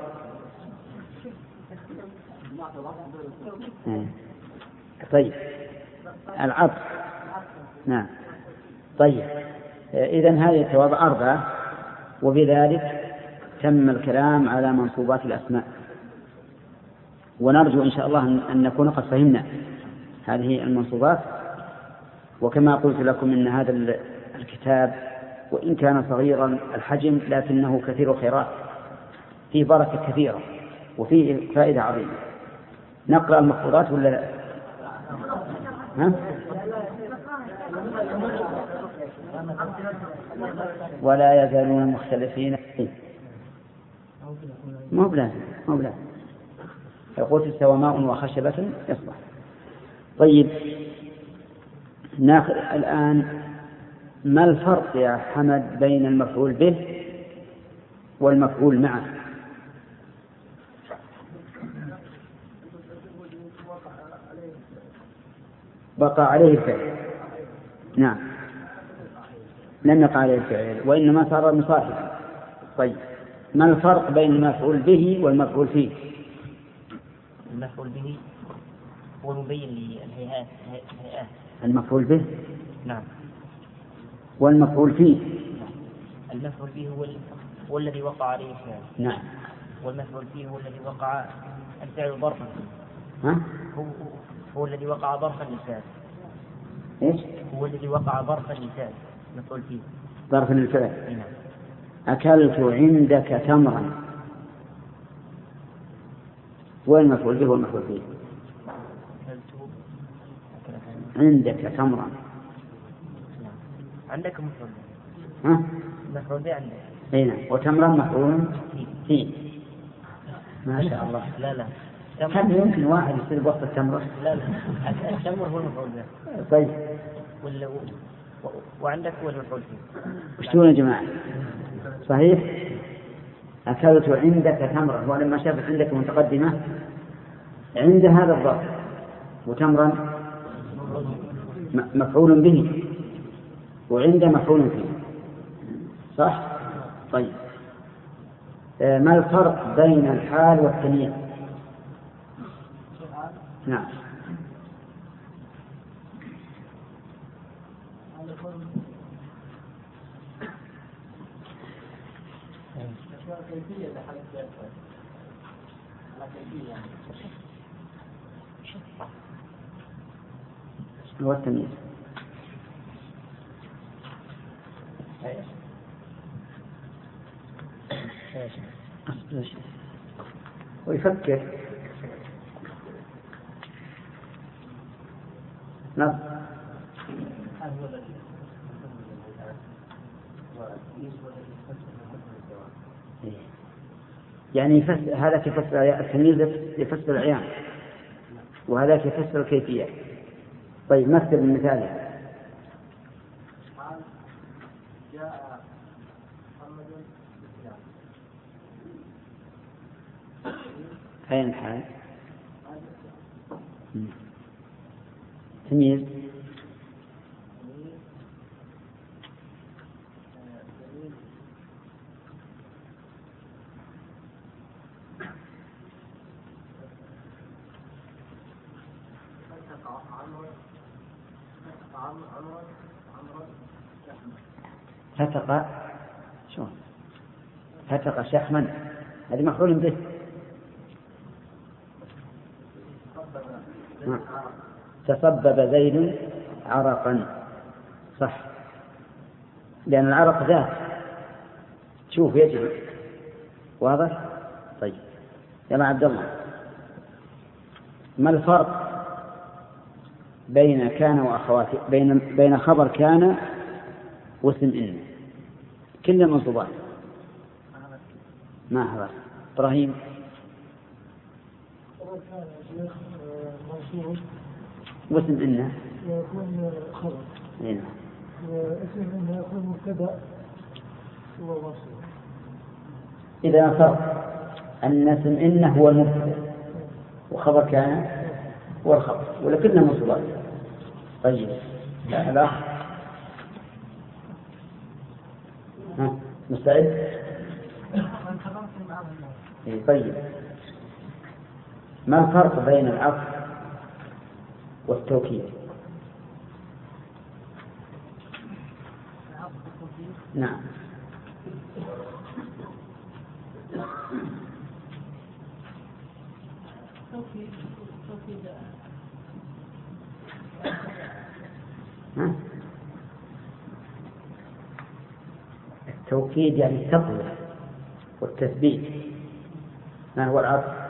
طيب، العطف نعم. طيب، إذن هذه التوابع 4، وبذلك تم الكلام على منصوبات الأسماء. ونرجو إن شاء الله أن نكون قد فهمنا هذه المنصوبات. وكما قلت لكم إن هذا الكتاب وإن كان صغيرا الحجم لكنه كثير الخيرات، فيه بركة كثيرة وفيه فائدة عظيمة. نقرأ المخطوطات ولا لا؟ ها؟ ولا يزالون مختلفين. مو بلازم. يقول استوى ماء وخشبة يصلح. طيب، ناخذ الآن ما الفرق يا حمد بين المفعول به والمفعول معه؟ بقى عليه الفعل. نعم، لم يقع عليه الفعل وإنما صار مصاحبا. طيب، ما الفرق بين المفعول به والمفعول فيه؟ المفعول به هو مبين للهيئات. المفعول به نعم. والمفعول فيه المفعول به هو الذي وقع عليه الفعل. نعم. والمفعول فيه هو الذي وقع الفعل ظرفا. ها؟ هو الذي وقع ظرفا للفعل. ايش؟ هو الذي وقع ظرفا للفعل. مفعول فيه ظرفا للفعل. نعم. أكلت عندك تمرا، وين المفعول به والمفعول فيه؟ عندك تمرا. عندك مفعول. ها؟ مفعول به عندك. هنا وتمرا مفعول فيه. ما شاء الله. لا هل يمكن واحد يصير بوقت التمرة؟ لا التمر هو المفعول به. طيب. وعندك هو المفعول فيه. وش تقولون يا جماعة؟ صحيح. أكلت عندك تمرا، ولما شافت عندك متقدمة عند هذا الظرف، وتمرا مفعول به، وعند مفعول فيه. صح؟ طيب. ما الفرق بين الحال والتمييز؟ نعم. هو التمييز. ويفكر. نعم. يعني هذا يفسر التمييز، يفسر العيان، وهذا يفسر الكيفية. طيب مثل المثال. جاء محمد بالسلام. أين الحال؟ تمييز. فتق شو؟ فتق شحما، هذه مفعول به. تصبب زيد عرقا. صح، لأن العرق ذات شوف يجري. واضح؟ طيب يا عبد الله، ما الفرق بين كان وأخواته، بين خبر كان واسم إن؟ كل منصوبات. ما هذا إبراهيم؟ واسم إن يكون خبر. هنا. واسم إن يكون مبتدأ ووصف. إذا فرق أن اسم إن هو المبتدأ وخبر كان هو الخبر، ولكنه منصوبات. طيب لا مستعد؟ طيب ما الفرق بين العطف والتوكيد؟ نعم. التوكيد يعني التقوية والتثبيت. ما هو العطف؟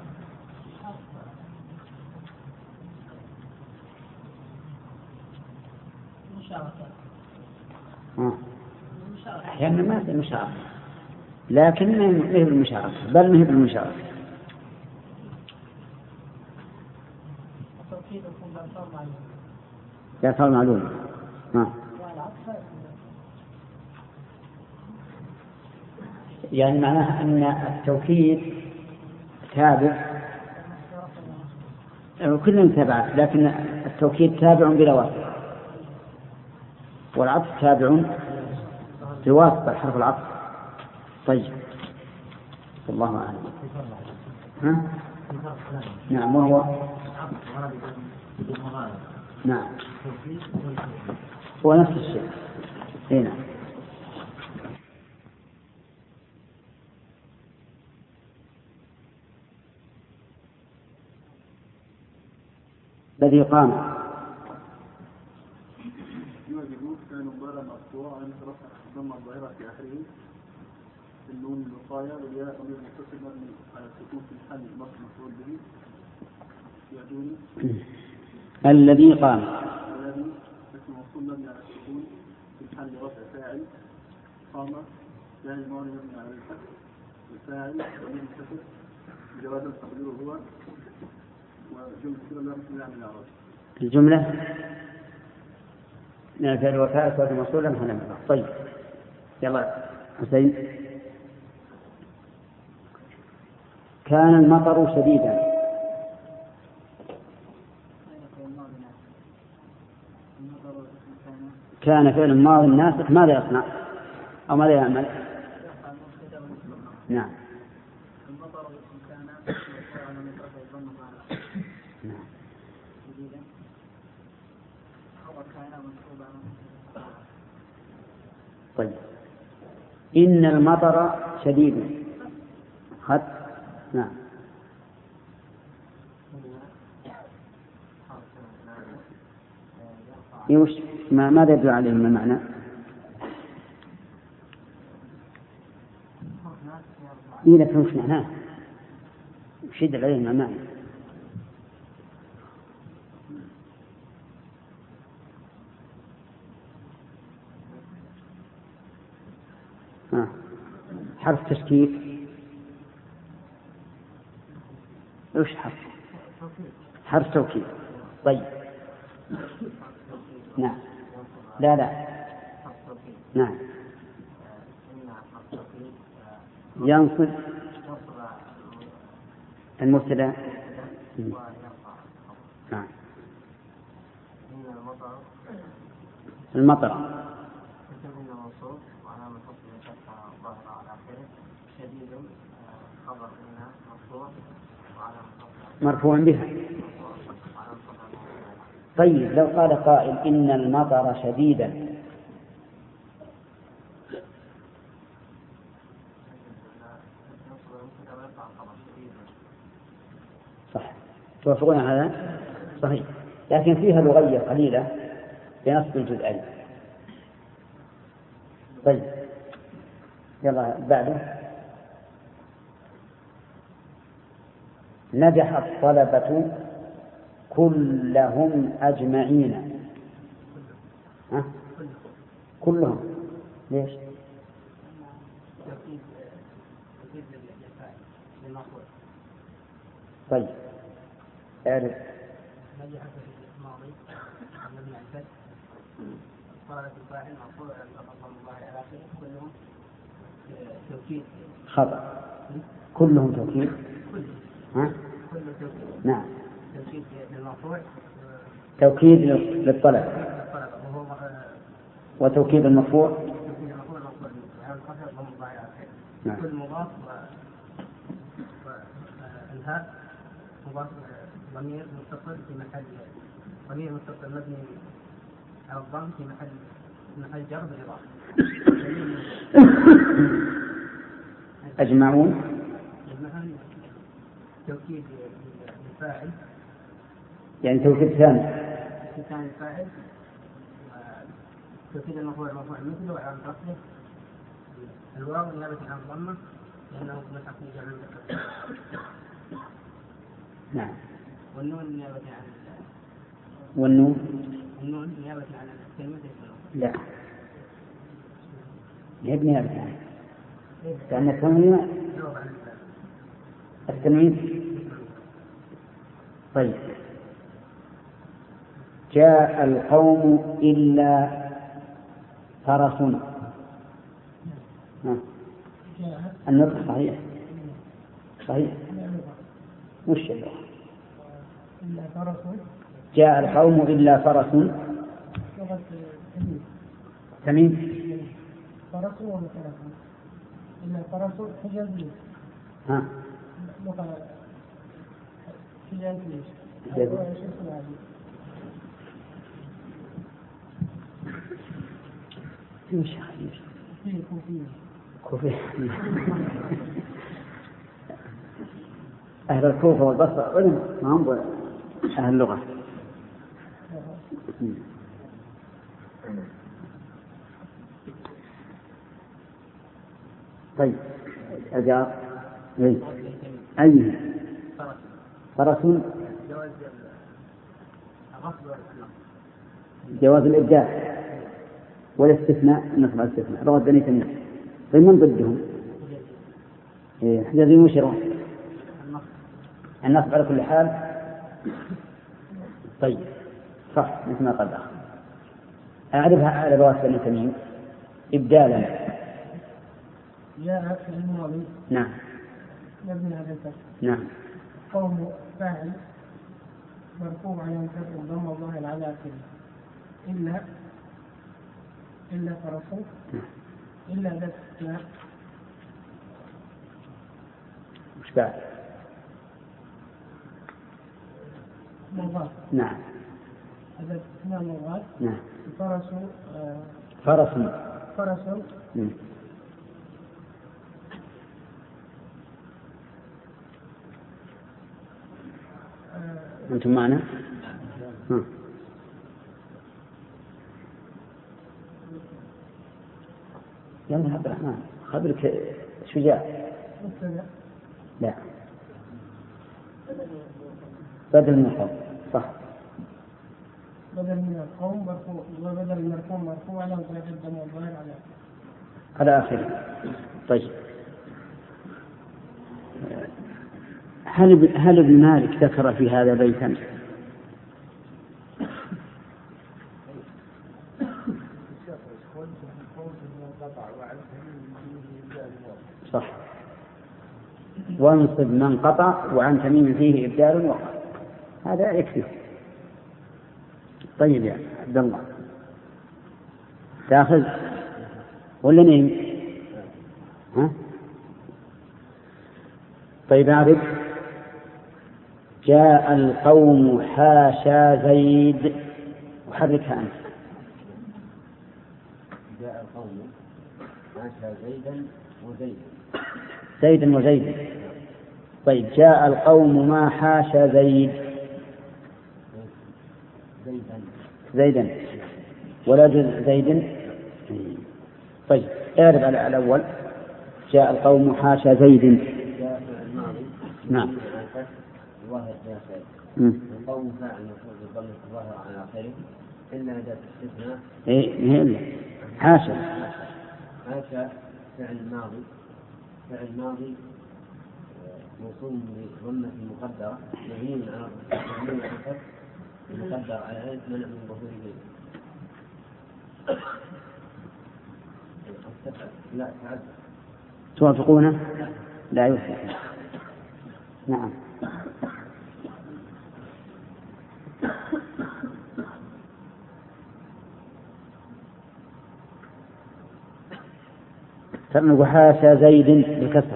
أحيانا ما في مشاركة، لكن ما هي بالمشاركة، بل ما هي بالمشاركة. لا صار معلوم. يعني معناها أن التوكيد تابع، كلهم تابعات، لكن التوكيد تابع بلا واسطة، والعطف تابع بواسطة حرف العطف. طيب الله أعلم. ها؟ نعم وهو نعم هو نفس الشيء. هنا الذي قام كان مبالغ مقطوع عن رفع ضم الظاهرة في آخره النون الوقاية والياء ضمير متصل مبني على السكون في محل مصدر مفعول به يأتوني الذي قام الذي اسم موصول مبني على السكون في محل رفع فاعل قام فاعل الماضي مبني على الفتح الفاعل ضمير متصل بجواز تقديره هو وجملة كده لا مثل عن الإعراب. الجملة من الفعل والفاعل صار موصولا هنا. طيب يلا حسين. كان المطر شديدا. كان فعل ماضي ناسخ ماذا يصنع أو ماذا يعمل؟ نعم طيب إن المطر شديد. خط نعم يوش ماذا يدل عليه من المعنى؟ إيه لكن وش معناه؟ وش يدل عليه من المعنى؟ حرف تشكيك. وش حرف توكيد. طيب نعم لا نعم ينصب المبتدا. نعم المطر مرفوع بها. طيب لو قال قائل إن المطر شديدا صح توافقون على هذا؟ صحيح لكن فيها لغية قليلة بنصب الجزئين. طيب يلا بعده. نجح الطلبة كلهم أجمعين. ها؟ كلهم ليش؟ طيب اعرف. نجح في الماضي مبني على الفتح طلبة الفاعل مرفوع بضم الظاهر على آخره كلهم توكيد. خطأ. كلهم توكيد. ها؟ نعم توكيد للمرفوع توكيد للطلب وتوكيد المرفوع نعم. كل مضاف والهاء مضاف ضمير متصل في محل ضمير متصل مبني على الضم في محل جر بالإضافة. أجمعون توكيد الفاعل يعني توكيد ثاني الفاعل توكيد المرفوع مثله على رفعه الواو نيابة عن الضمة لأنه ملحق بجمع المذكر. نعم والنون نيابة عن والنون نيابة عن الكلمة. لا يجب نيابة عنه لأن التنوين. طيب جاء القوم إلا فرس. النطق صحيح وش اللغة؟ جاء القوم إلا فرس. تميم فرس ولا فرس إلا فرس حجازي ها؟ لغة حجازية. يمشي كوفية. أهل الكوفة والبصرة ما هم أهل اللغة. طيب أجاب أي فرس جواز الإبداع والاستثناء نصب الاستثناء لغة بني تميم. طيب من ضدهم؟ حجازي مشيرون النصب على كل حال. طيب صح مثل ما قال الأخ. أعرفها على لغة بني تميم إبدالا. جاء في الماضي. نعم. مبني على الفتح. نعم. قوم فاعل مرفوع على الفتح وضم الظاهر على آخره إلا فرسوك إلا ذات استثناء. مش بعد؟ مضاف. نعم. هذا استثناء مضاف. نعم. فرس. أنتم معنا؟ يلا عبد الرحمن خبرك شجاع. لا بدل من القوم. صح بدل من القوم مرفوع وبدل المرفوع مرفوع على الدم والظاهر على آخره. طيب هل ابن مالك ذكر في هذا بيتا؟ صح. وانصب من قطع وعن تميم فيه إبدال وقع. هذا يكفي. طيب يا عبد الله تأخذ ولا نيم؟ ها؟ طيب أعرف. جاء القوم حاشا زيد وحركها أنت. جاء القوم حاشا زيدا وزيدا. طيب جاء القوم ما حاشا زيدا ولا جزء زيد. طيب اعرف على الأول. جاء القوم حاشا زيد. نعم. القوم فاعل مفعول بالضم الظاهر على آخره إلا أداة استثناء. إلا حاشا فعل ماضي موصول بضمة مقدرة مبني على الفتح مقدر على ألف منع من ظهور لا تعد. توافقونه؟ لا يوافق. نعم. ترنق حاشا زيد بالكسر.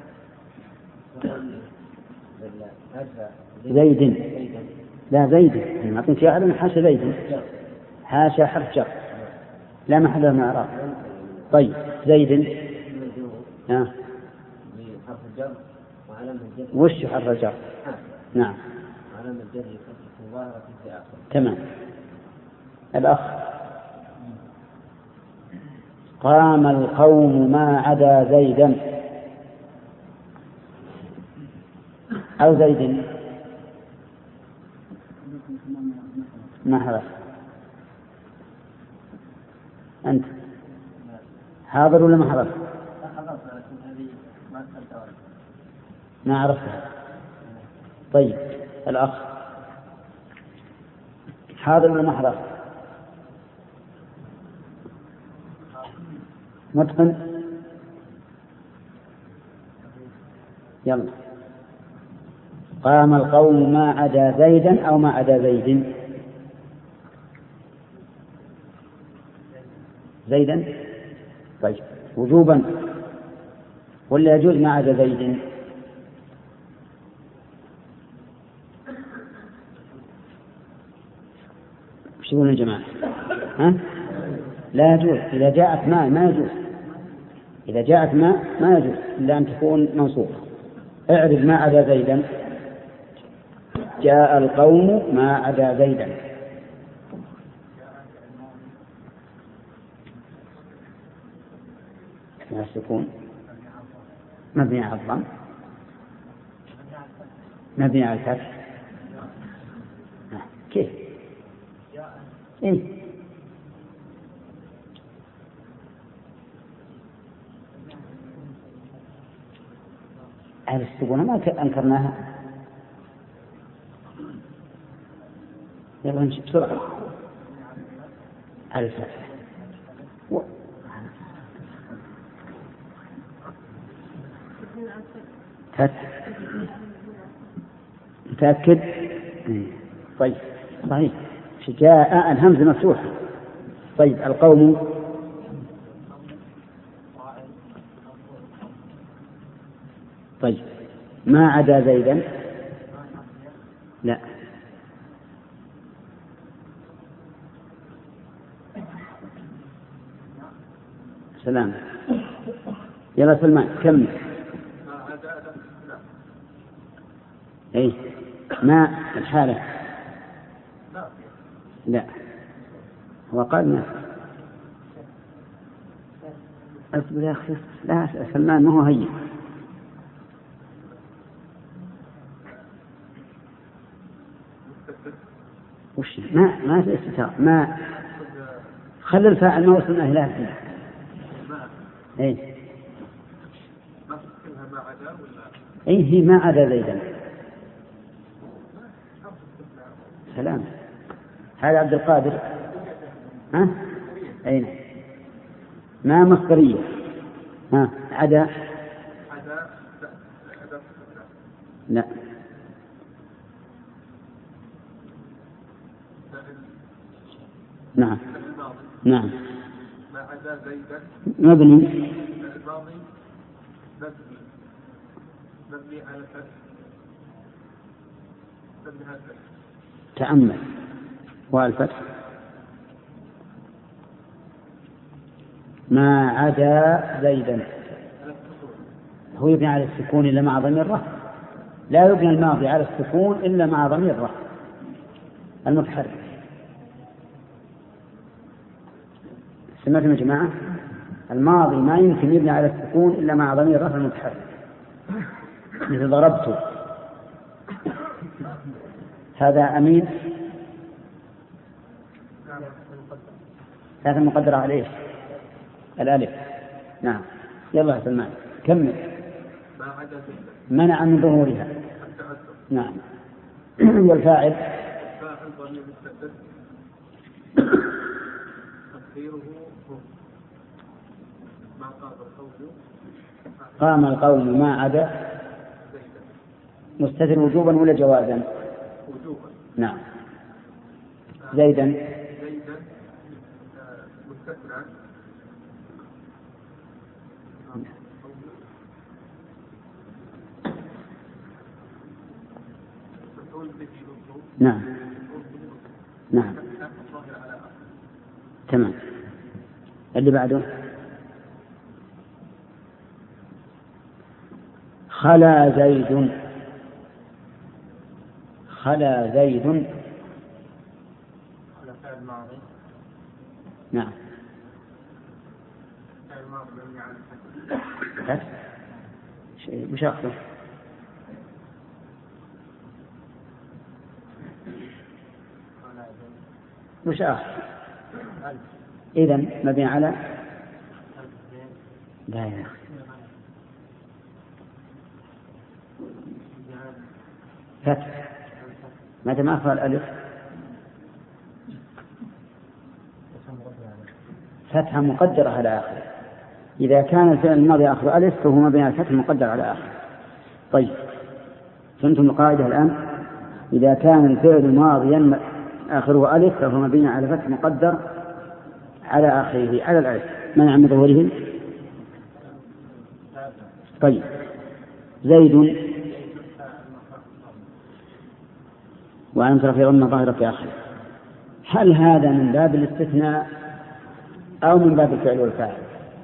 زيد لا زيد ما كنت يعلم. حاشا زيد حاشا حرف جر لا محل له من إعراب. طيب زيد حرف الجر وعلامة الجر. وش حرف الجر؟ نعم علامة الجر كسر الظاهرة في آخر. تمام. الأخ قام القوم ما عدا زيدا أو زيد ما حرف. أنت حاضر ولا ما حضر؟ ما عرفتها. طيب الأخ حاضر ولا ما حضر؟ متقن. يلا. قام القوم ما عدا زيدا أو ما عدا زيدا. طيب وجوبا ولا يجوز ما عدا زيد؟ وش يقولون يا جماعة؟ ها؟ لا يجوز. إذا جاءت ما يجوز. إذا جاءت ما يجوز إلا أن تكون منصوبة. اعرف ما عدا زيدا. جاء القوم ما عدا زيدا. مع السكون مبني على الضم مبني على الفتح. كيف؟ إيه؟ على السكون ما أنكرناها. يلا نمشي بسرعة. على الفتح فتح. متأكد؟ طيب صحيح. جاء الهمزة مفتوحة. طيب القوم طيب ما عدا زيدا. لا سلام. يلا سلمان كمل. اي ما الحالة. لا هو قال ما. أصبر يا أخي. لا سلمان ما هو هين. وش ما في استتار. ما خلي الفاعل ما وصلنا إلى هذه. أي هي ما عدا زيدا. سلام. هذا عبد القادر. ها أين ما مصدرية. ها عدا. لا نعم نعم ما عدا زيدا مبني. الماضي مبني على الفتح. مبني على الفتح. تأمل. والفتح ما عدا زيدا هو يبني على السكون إلا مع ضمير الرفع. لا يبني الماضي على السكون إلا مع ضمير الرفع المتحرك. سمعتم يا جماعة؟ الماضي ما يمكن يبني على السكون إلا مع ضمير الرفع المتحرك. مثل ضربت. هذا أمين. هذا مقدر عليه الألف. نعم يلا يا سلمان كمل. منع من ظهورها. نعم. والفاعل ضمير مستتر تقديره ما قام القوم ما عدا مستتر وجوبا ولا جوازا؟ وجوبا. نعم. زيدا مستترا. نعم نعم تمام. اللي بعده خلا زيد. خلا زيد. فعل ماضي. نعم. فعل ماضي مبني على الفتح. شيء مش أخذه. مش آخر. إذن مبني على لا يا أخي فتح. متى ما أخذ الألف فتحة مقدرة على آخر. إذا كان الفعل الماضي آخر ألف فهو مبني على فتح مقدر على آخر. طيب فهمتم القاعدة الآن؟ إذا كان الفعل الماضي آخره ألف فهو مبني على فتح مقدر على آخره على الألف منع من ظهوره. طيب زيد وأنت في ظن ظاهرة في آخره. هل هذا من باب الاستثناء أو من باب الفعل والفاعل؟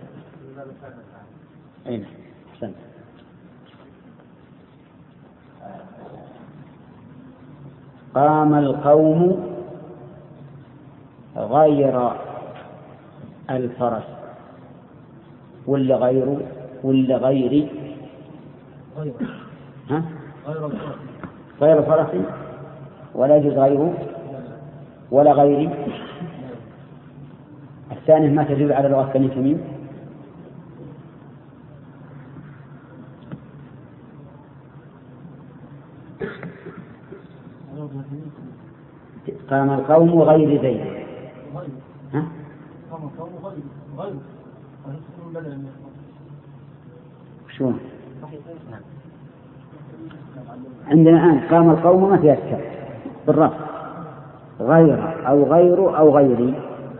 أين أحسنت. قام القوم غير الفرس ولا غيره ولا غيري؟ ها؟ غير الفرس ولا يجوز غيره ولا غيري. الثاني ما تدل على لغة بني تميم. قام القوم غير زيد. ها؟ قام القوم غير شو عندنا الآن قام القوم ما فيها الشك بالرفع غير أو غير أو غيري.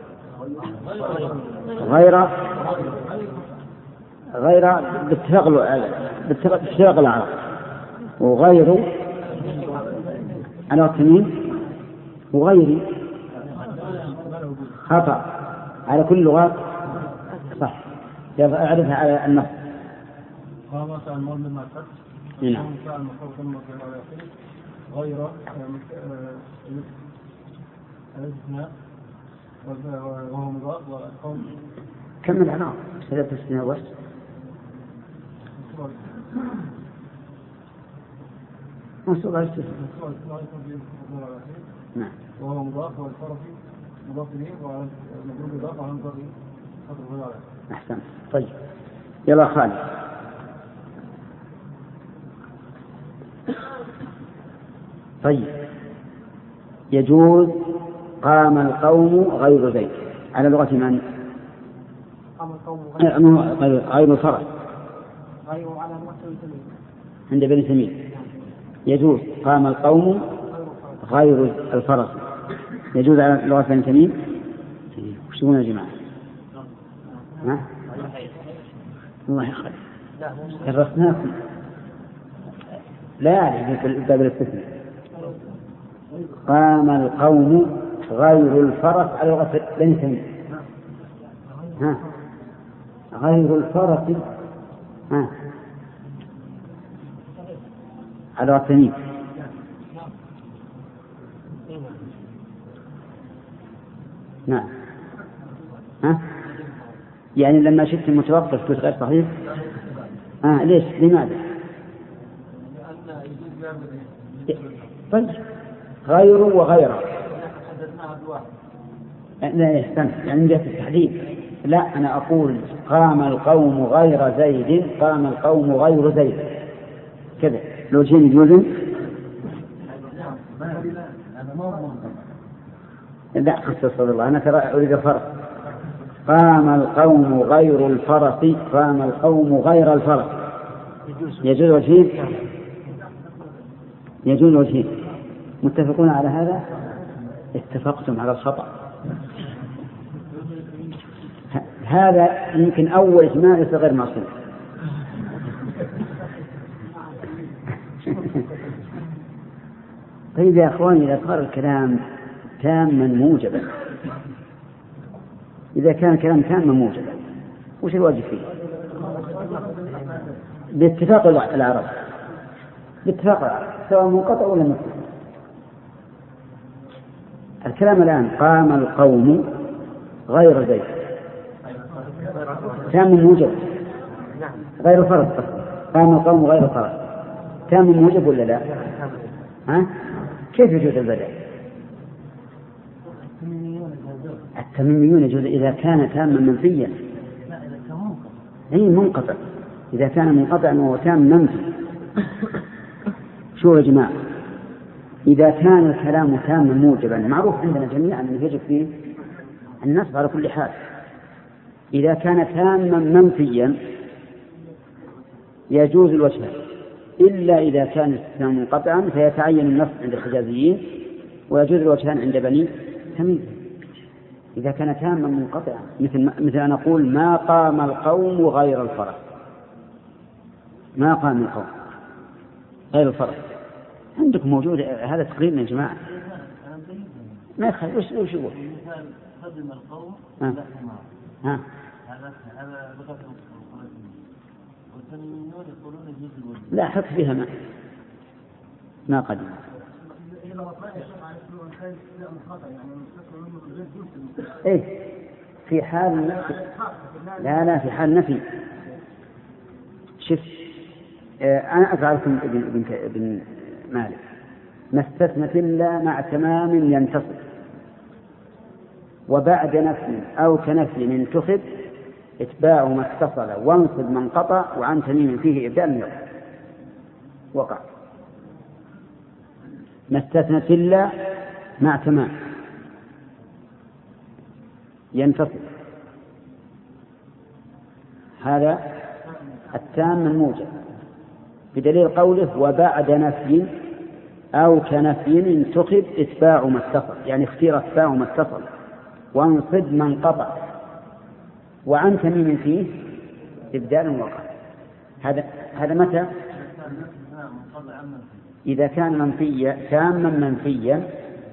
غير باتفاق العرب وغير على التميم وغيري خطأ على كل لغات صح. أعرفها على النص. نعم. غير وهو مضاف والقوم كم العناصر ثلاثة سنين بس. نعم. وهو مضاف والفرس مضاف إليه والمضروب مضاف على مضاف إليه. أحسن. طيب يلا خالد. طيب يجوز قام القوم غير زيد على لغة من؟ قام القوم غير فرس غير على لغة عند بني تميم. يجوز قام القوم غير الفرس يجوز على لغة بني تميم. وش تقولون يا جماعة؟ ها؟ الله يخلي درسناكم لا يعني في باب الاستثناء. قام القوم غير الفرس على لغة بني تميم. ها غير الفرس ها على لغة تميم. نعم. ها يعني لما شفت متوقف كنت غير صحيح. ليش لماذا؟ طيب غير وغيره لا يستمع يعني من جهة التحديد. لا أنا أقول قام القوم غير زيد قام القوم غير زيد كذا لو جين يجوزن. لا خصص الله أنا ترى أريد الفرق. قام القوم غير الفرس قام القوم غير الفرس يجوز وجهين. يجوز وجهين. متفقون على هذا؟ اتفقتم على الخطأ. هذا يمكن أول إجماع غير معصوم. طيب يا أخواني إذا صار الكلام تاما موجبا إذا كان كلام تاما موجبا وش الواجب فيه؟ باتفاق العرب باتفاق العرب سواء منقطع ولا متصل. الكلام الآن قام القوم غير زيد تام موجب غير فرض. قام القوم غير فرض تام موجب ولا لا؟ ها؟ كيف يجوز البدء؟ التميميون يجوز إذا كان تاما منفيا. أي منقطع إذا كان منقطعا وهو تام منفي. شو يا جماعة إذا كان الكلام تاما موجبا معروف عندنا جميعا أنه يجب فيه النصب على كل حال. إذا كان تاما منفيا يجوز الوجهان إلا إذا كان الاستثناء منقطعا فيتعين النصب عند الحجازيين ويجوز الوجهان عند بني تميم. إذا كان تاما منقطعا مثل أن أقول ما قام القوم غير الفرس ما قام القوم غير الفرس. عندكم موجود هذا تقريبا يا جماعة. ما يخالف. وش يقول؟ قدم القوم ها هذا لغة القرآن والتنوينيون يقولون يجوز الوجه. لا حط فيها ما قدم. إيه في حال لا في حال نفي. شوف أنا أفعلكم ابن مالك ما استثنت إلا مع تمام ينتصر وبعد نفي أو كنفي انتخب اتباع ما اتصل وانصب من قطع وعن تميم فيه إبدال وقع. ما استثنت إلا مع تمام ينتصر هذا التام الموجب بدليل قوله وبعد نفي أو كنفي انتخب اتباع ما اتصل، يعني اختير اتباع ما اتصل وانصب من قطع وعن تميم فيه إبدال وقع. هذا متى؟ إذا كان منفيا تاما منفيا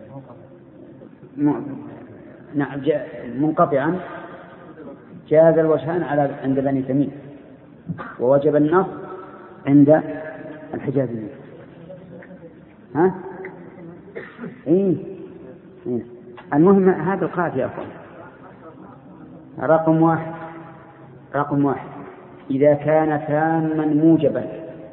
منقطعا جاز الوجهان عند بني تميم ووجب النص عند الحجازيين. ها؟ إيه؟ المهم هذا القاعدة يا أخوان. رقم واحد إذا كان تاما موجبا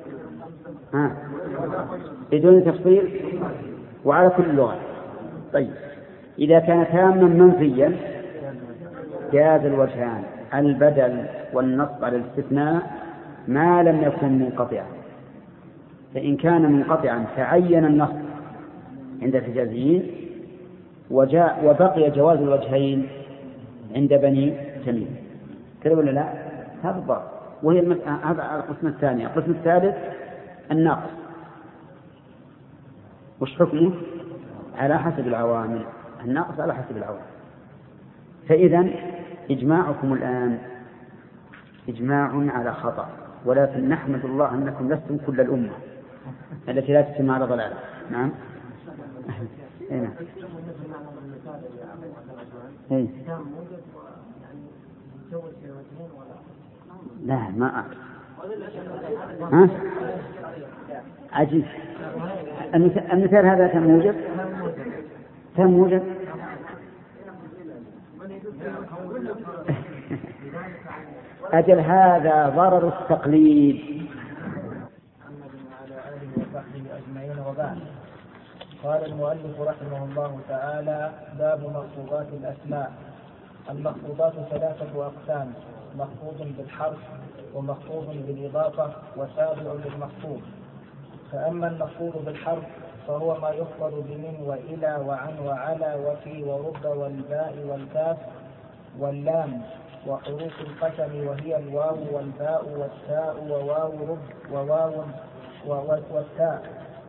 بدون تفصيل وعلى كل لغة. طيب إذا كان تاما منفيا جاز الوجهان البدل والنصب على الاستثناء ما لم يكن منقطعا. فإن كان منقطعا تعين النصب عند الحجازيين وبقي جواز الوجهين عند بني تميم. كذا ولا لا؟ هذا الضابط. وهي هذا القسم الثاني. القسم الثالث الناقص وش حكمه؟ على حسب العوامل. الناقص على حسب العوامل. فإذا إجماعكم الآن إجماع على خطأ، ولكن نحمد الله أنكم لستم كل الأمة التي لا تجتمع على ضلالة. نعم. نعم. لا ما أعرف. عجيب. المثال هذا تم موجب أجل هذا ضرر التقليد. محمد وعلى آله وصحبه أجمعين وبعد. قال المؤلف رحمه الله تعالى: باب مخفوضات الأسماء. المخفوضات 3 أقسام: مخفوض بالحرف ومخفوض بالإضافة وتابع للمخفوض. فأما المخفوض بالحرف فهو ما يخفض بمن وإلى وعن وعلى وفي ورب والباء والكاف واللام وحروف القسم وهي الواو والباء والتاء وواو رب وواو والتاء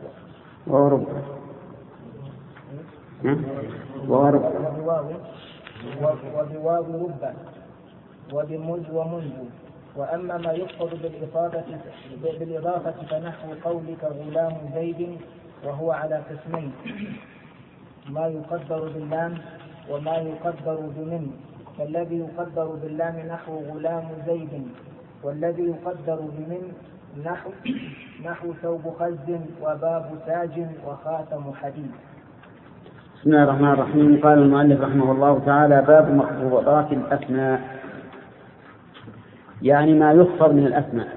وبواو رب وبمج ومنذ. وأما ما يخفض بالإضافة فنحو قولك غلام زيد، وهو على قسمين: ما يقدر باللام وما يقدر بمن. فالذي يقدر باللام نحو غلام زيد، والذي يقدر بمن نحو ثوب خز وباب تاج وخاتم حديد. بسم الله الرحمن الرحيم. قال المؤلف رحمه الله تعالى: باب مخفوضات الأسماء، يعني ما يخفض من الأسماء،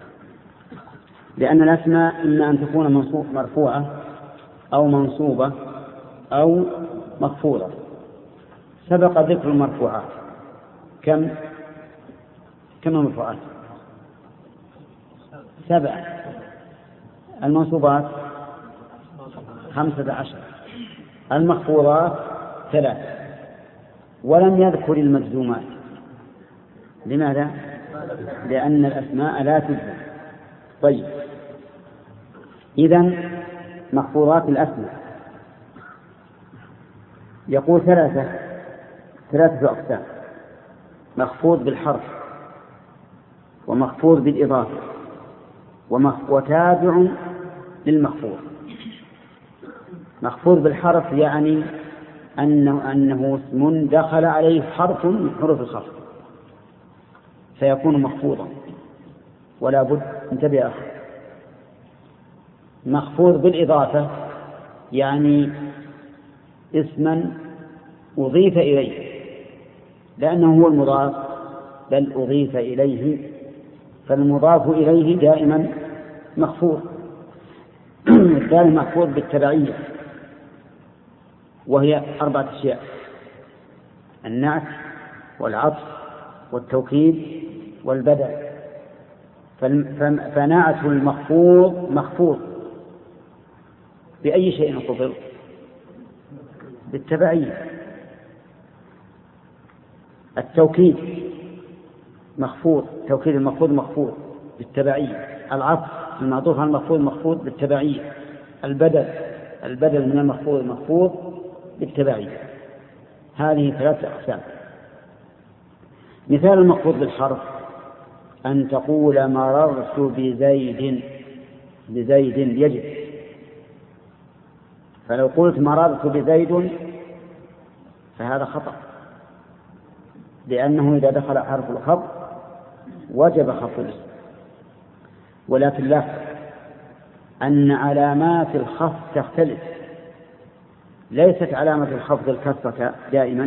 لأن الأسماء إما أن تكون مرفوعة أو منصوبة أو مخفوضة. سبق ذكر المرفوعات. كم المرفوعات؟ 7. المنصوبات 15. المخفوضات 3. ولم يذكر المجزومات. لماذا؟ لأن الأسماء لا تجزم. طيب، إذن مخفوضات الأسماء يقول 3 أقسام: مخفوض بالحرف ومخفوض بالإضافة وتابع للمخفوض. مخفوض بالحرف يعني أنه اسم دخل عليه حرف من حروف الخفض فيكون مخفوضا. ولا بد انتبه يا أخي، مخفوض بالإضافة يعني اسما أضيف إليه لأنه هو المضاف، بل أضيف إليه، فالمضاف إليه دائما مخفوض. الثاني مخفوض بالتبعية، وهي 4 أشياء: النعت والعطف والتوكيد والبدل. فنعت المخفوض مخفوض بأي شيء خفض؟ بالتبعية. التوكيد مخفوض، توكيد المخفوض مخفوض بالتبعية. العطف المعطوف على المخفوض مخفوض بالتبعية. البدل من المخفوض مخفوض بالتبعية. هذه 3 أقسام. مثال المخفوض بالحرف أن تقول مررت بزيد يجب. فلو قلت مررت بزيد فهذا خطأ، لأنه إذا دخل حرف الخفض وجب خفض الاسم. ولكن لا، أن علامات الخفض تختلف، ليست علامة الخفض الكسرة دائما.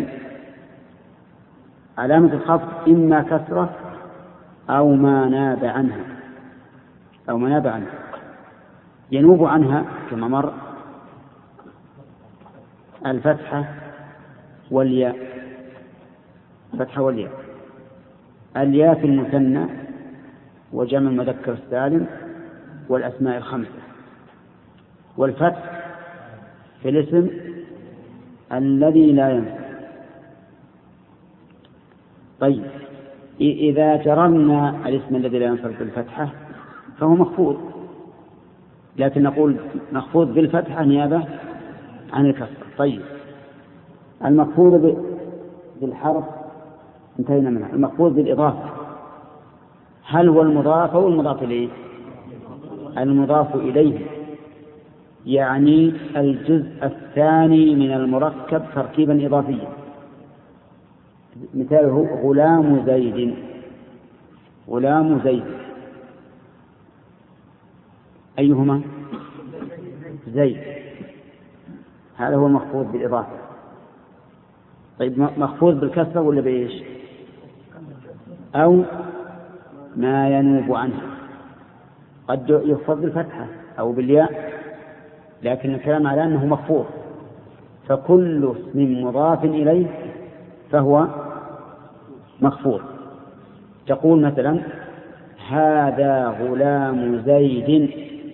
علامة الخفض إما كسرة أو ما ناب عنها، ينوب عنها كما مر الفتحة والياء. الياء في المثنى وجمع المذكر السالم والأسماء 5، والفتح في الاسم الذي لا ينفع. طيب، إذا جررنا الاسم الذي لا ينفع بالفتحة فهو مخفوض، لكن نقول مخفوض بالفتحة نيابة عن الكسر. طيب، المخفوض بالحرف انتهينا منها. المخفوض بالإضافة هل هو المضاف أو المضاف إليه؟ المضاف إليه، يعني الجزء الثاني من المركب تركيبا إضافيا. مثاله غلام زيد. أيهما؟ زيد. هذا هو المخفوض بالإضافة. طيب، مخفوض بالكسرة ولا بإيش؟ أو ما ينوب عنها، قد يخفض بالفتحة أو بالياء، لكن الكلام على أنه مخفوض. فكل اسم مضاف إليه فهو مخفوض. تقول مثلا هذا غلام زيد،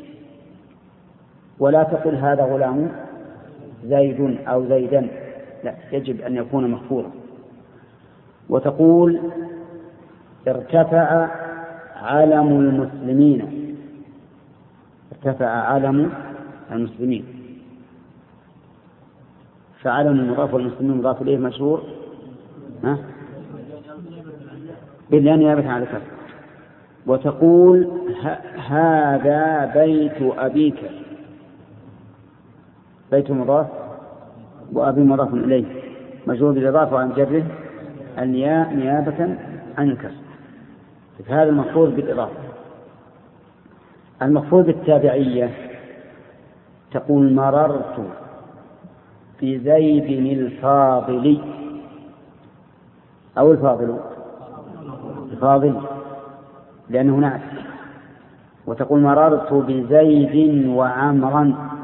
ولا تقل هذا غلام زيد أو زيدا، لا، يجب أن يكون مخفوضا. وتقول ارتفع علم المسلمين. ارتفع علم المسلمين، فعلم مضاف والمسلمين مضاف إليه مشهور بالياء نيابة عن الكسر. وتقول هذا بيت أبيك. بيت مضاف وأبي مضاف إليه مجرور بالإضافة عن جره الياء نيابة عن الكسر. هذا المخفوض بالإضافة. المخفوض بالتابعية تقول مررت بزيد الفاضل أو الفاضل لأنه نعت. وتقول مررت بزيد وعمرا